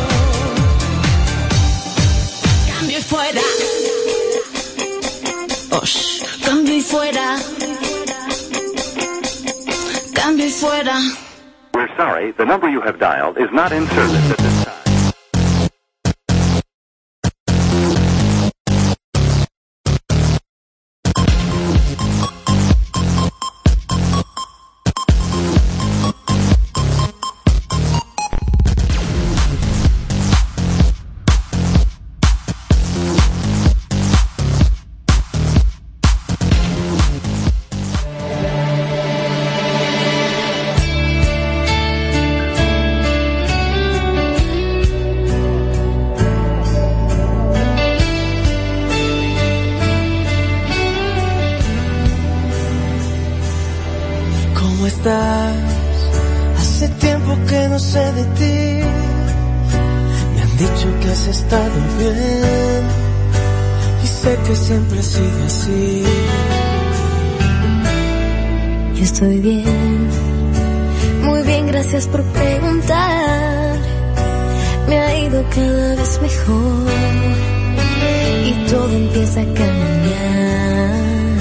Cambio y fuera. Osh, cambio y fuera. Cambio y fuera.
We're sorry, the number you have dialed is not in service at this time.
¿Cómo estás? Hace tiempo que no sé de ti. Me han dicho que has estado bien y sé que siempre ha sido así.
Yo estoy bien, muy bien, gracias por preguntar. Me ha ido cada vez mejor y todo empieza a caminar.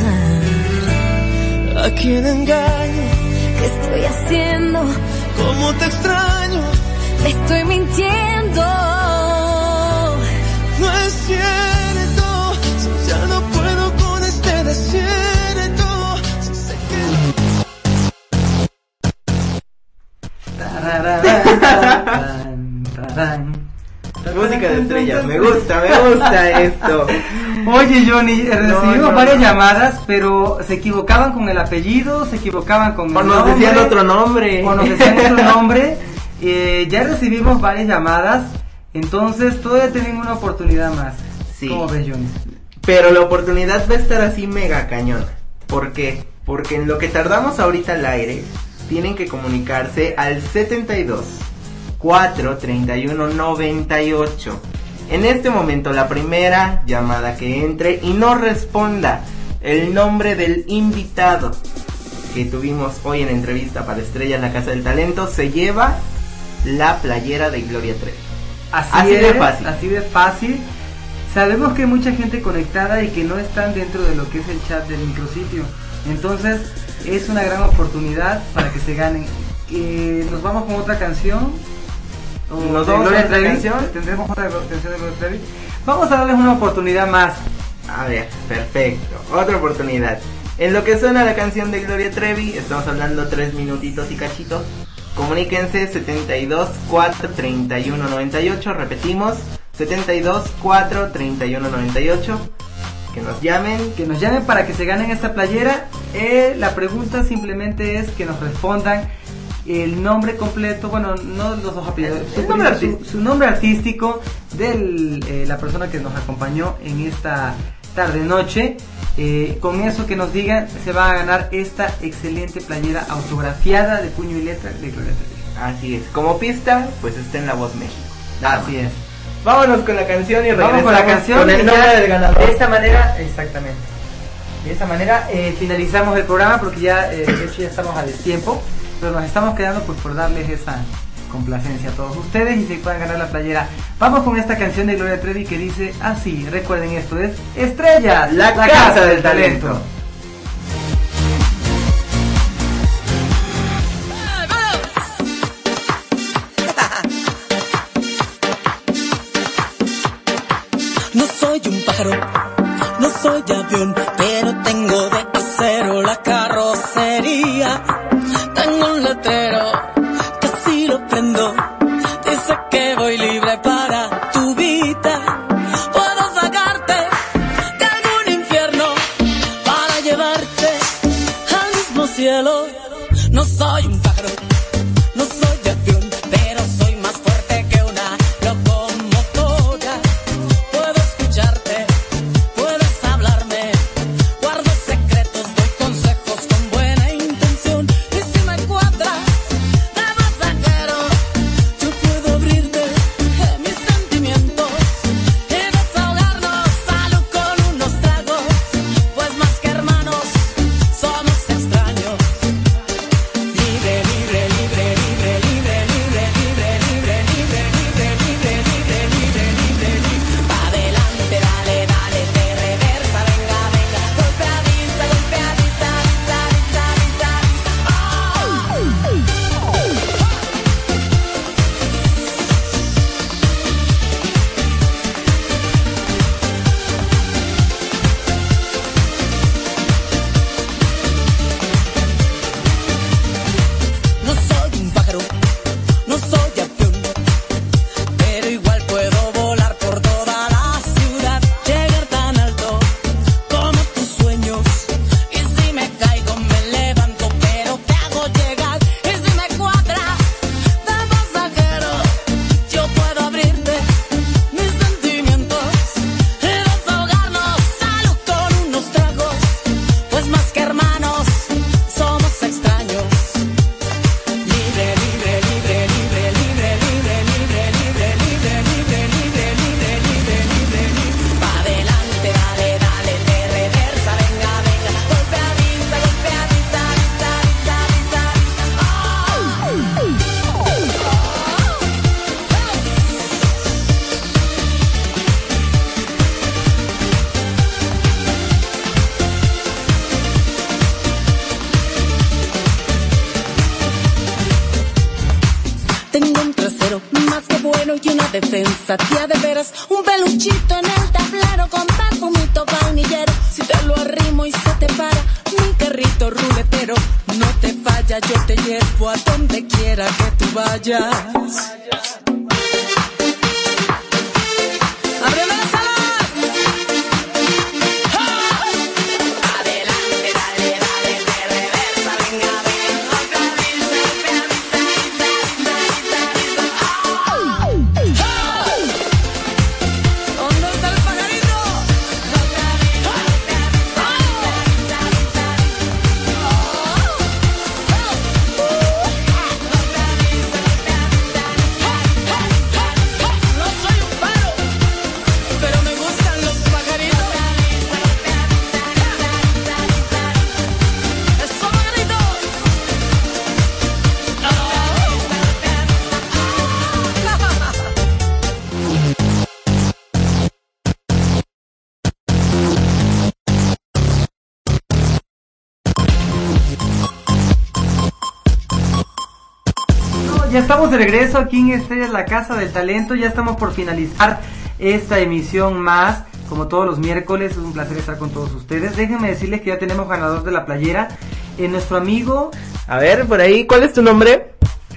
¿A quién engaño?
¿Qué estoy haciendo?
¿Cómo te extraño?
Me estoy mintiendo.
No es cierto, si ya no puedo con este desierto. Si sé que...
Tararán, tararán.
Música de estrellas, me gusta, me gusta esto.
Oye, Johnny, eh, recibimos
No, no,
varias
no.
llamadas, pero se equivocaban con el apellido, se equivocaban con el
O nos
nombre,
decían otro nombre.
o nos decían otro nombre. Eh, ya recibimos varias llamadas, entonces todavía tienen una oportunidad más.
Sí.
¿Cómo ves, Johnny?
Pero la oportunidad va a estar así mega cañona. ¿Por qué? Porque en lo que tardamos ahorita al aire, tienen que comunicarse al setenta y dos, cuatro, treinta y uno, noventa y ocho. En este momento la primera llamada que entre y no responda el nombre del invitado que tuvimos hoy en entrevista para Estrella en la Casa del Talento se lleva la playera de Gloria Trevi.
Así,
Así
es,
de fácil.
Así de fácil. Sabemos que hay mucha gente conectada y que no están dentro de lo que es el chat del micrositio. Entonces es una gran oportunidad para que se ganen. Eh, nos vamos con otra canción. O
Nos
de
vamos
Gloria
con otra
Trevi.
canción.
Tendremos otra canción de Gloria Trevi. Vamos a darles una oportunidad más.
A ver, perfecto. Otra oportunidad. En lo que suena la canción de Gloria Trevi, estamos hablando tres minutitos y cachitos. Comuníquense setenta y dos, cuatro, treinta y uno, noventa y ocho. Repetimos, setenta y dos, cuatro, treinta y uno, noventa y ocho. Que nos llamen.
Que nos llamen para que se ganen esta playera. Eh, la pregunta simplemente es que nos respondan el nombre completo, bueno, no los dos apellidos,
El
su,
nombre
su-
artístico.
su nombre artístico de eh, la persona que nos acompañó en esta tarde noche. Eh, con eso que nos digan, se va a ganar esta excelente playera autografiada de puño y letra de Gloria Trevi.
Así es. Como pista, pues está en La Voz México. Nada
Así
más.
es.
Vámonos con la canción y regresamos
Vamos con la canción
con
y
el
ya
nombre del ganador.
de esta manera, exactamente. De esta manera eh, finalizamos el programa porque ya eh, de hecho ya estamos a destiempo, pero nos estamos quedando pues por darles esa complacencia a todos ustedes y se puedan ganar la playera. Vamos con esta canción de Gloria Trevi que dice así, recuerden esto es Estrellas,
La Casa del Talento.
No soy un pájaro, no soy avión, pero tengo de acero la carrocería. Tengo un letrero que si lo prendo dice que voy libre para tu vida.
bueno y una defensa. Tía de veras, un peluchito en el tablero con perfumito vainillero. Si te lo arrimo y se te para, mi carrito ruletero. No te falla, yo te llevo a donde quiera que tú vayas. ¡Ábreme las alas!
Ya estamos de regreso aquí en Estrellas, la Casa del Talento. Ya estamos por finalizar esta emisión más. Como todos los miércoles, es un placer estar con todos ustedes. Déjenme decirles que ya tenemos ganador de la playera. Eh, nuestro amigo...
A ver, por ahí, ¿cuál es tu nombre?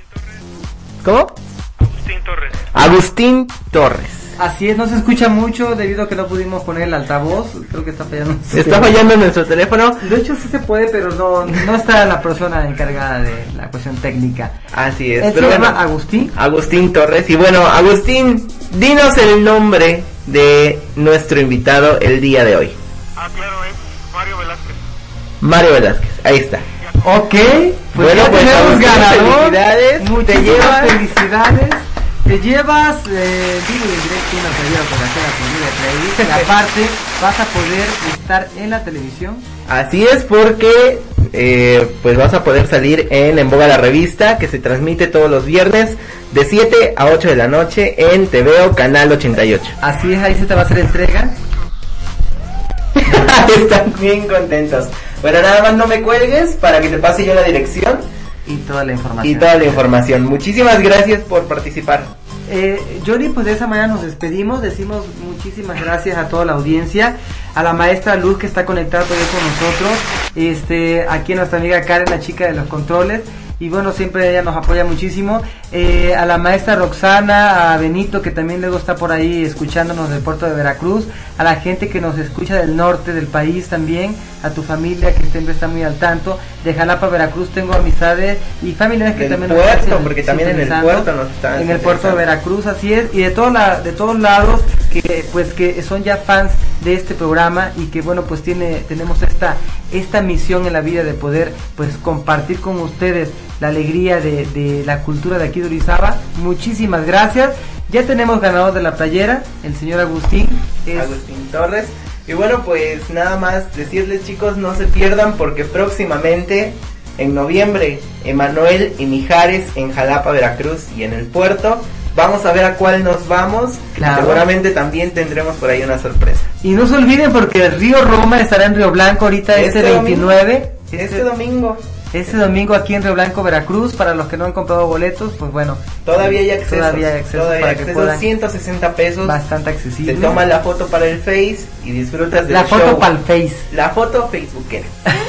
¿Cómo?
Agustín Torres.
Agustín Torres.
Así es, no se escucha mucho debido a que no pudimos poner el altavoz. Creo que está fallando.
Está fallando nuestro teléfono.
De hecho sí se puede, pero no no está la persona encargada de la cuestión técnica.
Así es.
Él
pero
se
bueno,
llama Agustín.
Agustín Torres. Y bueno, Agustín, dinos el nombre de nuestro invitado el día de hoy.
Ah, claro, es Mario Velázquez.
Mario Velázquez, ahí está.
Ok, pues
bueno,
ya
pues
tenemos
Agustín,
ganador.
felicidades.
Muchísimas
Te llevas
felicidades. Te llevas eh, vivo y en directo una playera por hacer la comida Play. Y aparte vas a poder estar en la televisión.
Así es, porque eh, pues vas a poder salir en En Boga la Revista, que se transmite todos los viernes de siete a ocho de la noche en T V O Canal ochenta y ocho.
Así es, ahí se te va a hacer entrega.
Están bien contentos. Bueno, nada más no me cuelgues para que te pase yo la dirección
y toda la información.
Y toda la información. Muchísimas gracias por participar.
Eh, Johnny, pues de esa manera nos despedimos. Decimos muchísimas gracias a toda la audiencia, a la maestra Luz que está conectada todavía con nosotros, este, aquí a nuestra amiga Karen, la chica de los controles. Y bueno, siempre ella nos apoya muchísimo. Eh, a la maestra Roxana, a Benito, que también luego está por ahí escuchándonos del puerto de Veracruz. A la gente que nos escucha del norte del país también. A tu familia que siempre está muy al tanto. De Jalapa, Veracruz, tengo amistades y familiares que
del
también
puerto,
nos están
porque también en el puerto nos están
en el puerto de Veracruz, así es. Y de, todo la, de todos lados, que pues que son ya fans de este programa. Y que bueno, pues tiene tenemos esta, esta misión en la vida de poder pues compartir con ustedes la alegría de, de la cultura de aquí de Orizaba. Muchísimas gracias. Ya tenemos ganador de la playera, el señor Agustín. Es...
Agustín Torres. Y bueno, pues nada más decirles, chicos, no se pierdan porque próximamente, en noviembre, Emanuel y Mijares en Jalapa, Veracruz y en el puerto. Vamos a ver a cuál nos vamos.
Claro.
Seguramente también tendremos por ahí una sorpresa.
Y no se olviden porque el Río Roma estará en Río Blanco ahorita este, este veintinueve.
Domingo, este, este domingo.
Este domingo aquí en Río Blanco, Veracruz. Para los que no han comprado boletos, pues bueno,
todavía hay acceso.
Todavía hay acceso,
todavía
para
acceso,
que puedan,
ciento sesenta pesos.
Bastante accesible.
Te toman la foto para el Face y disfrutas del
La foto
show.
para el Face.
La foto facebookera.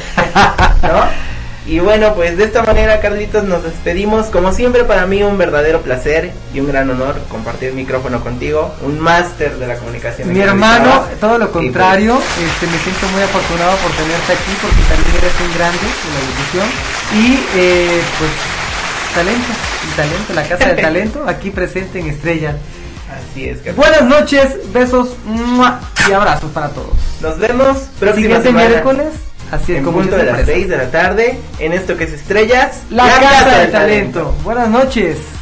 ¿No? Y bueno, pues de esta manera, Carlitos, nos despedimos. Como siempre, para mí un verdadero placer y un gran honor compartir micrófono contigo, un máster de la comunicación.
Mi hermano, todo lo contrario, pues, este, me siento muy afortunado por tenerte aquí, porque también eres un grande de la locución. Y eh, pues, talento, el talento, la Casa del Talento, aquí presente en Estrella.
Así es, Carlitos.
Buenas noches, besos ¡mua! Y abrazos para todos.
Nos vemos próxima
siguiente
semana.
miércoles. Así es,
en
como
punto de las seis de la tarde, en esto que es Estrellas,
la, la Casa, Casa del Talento. Talento. Buenas noches.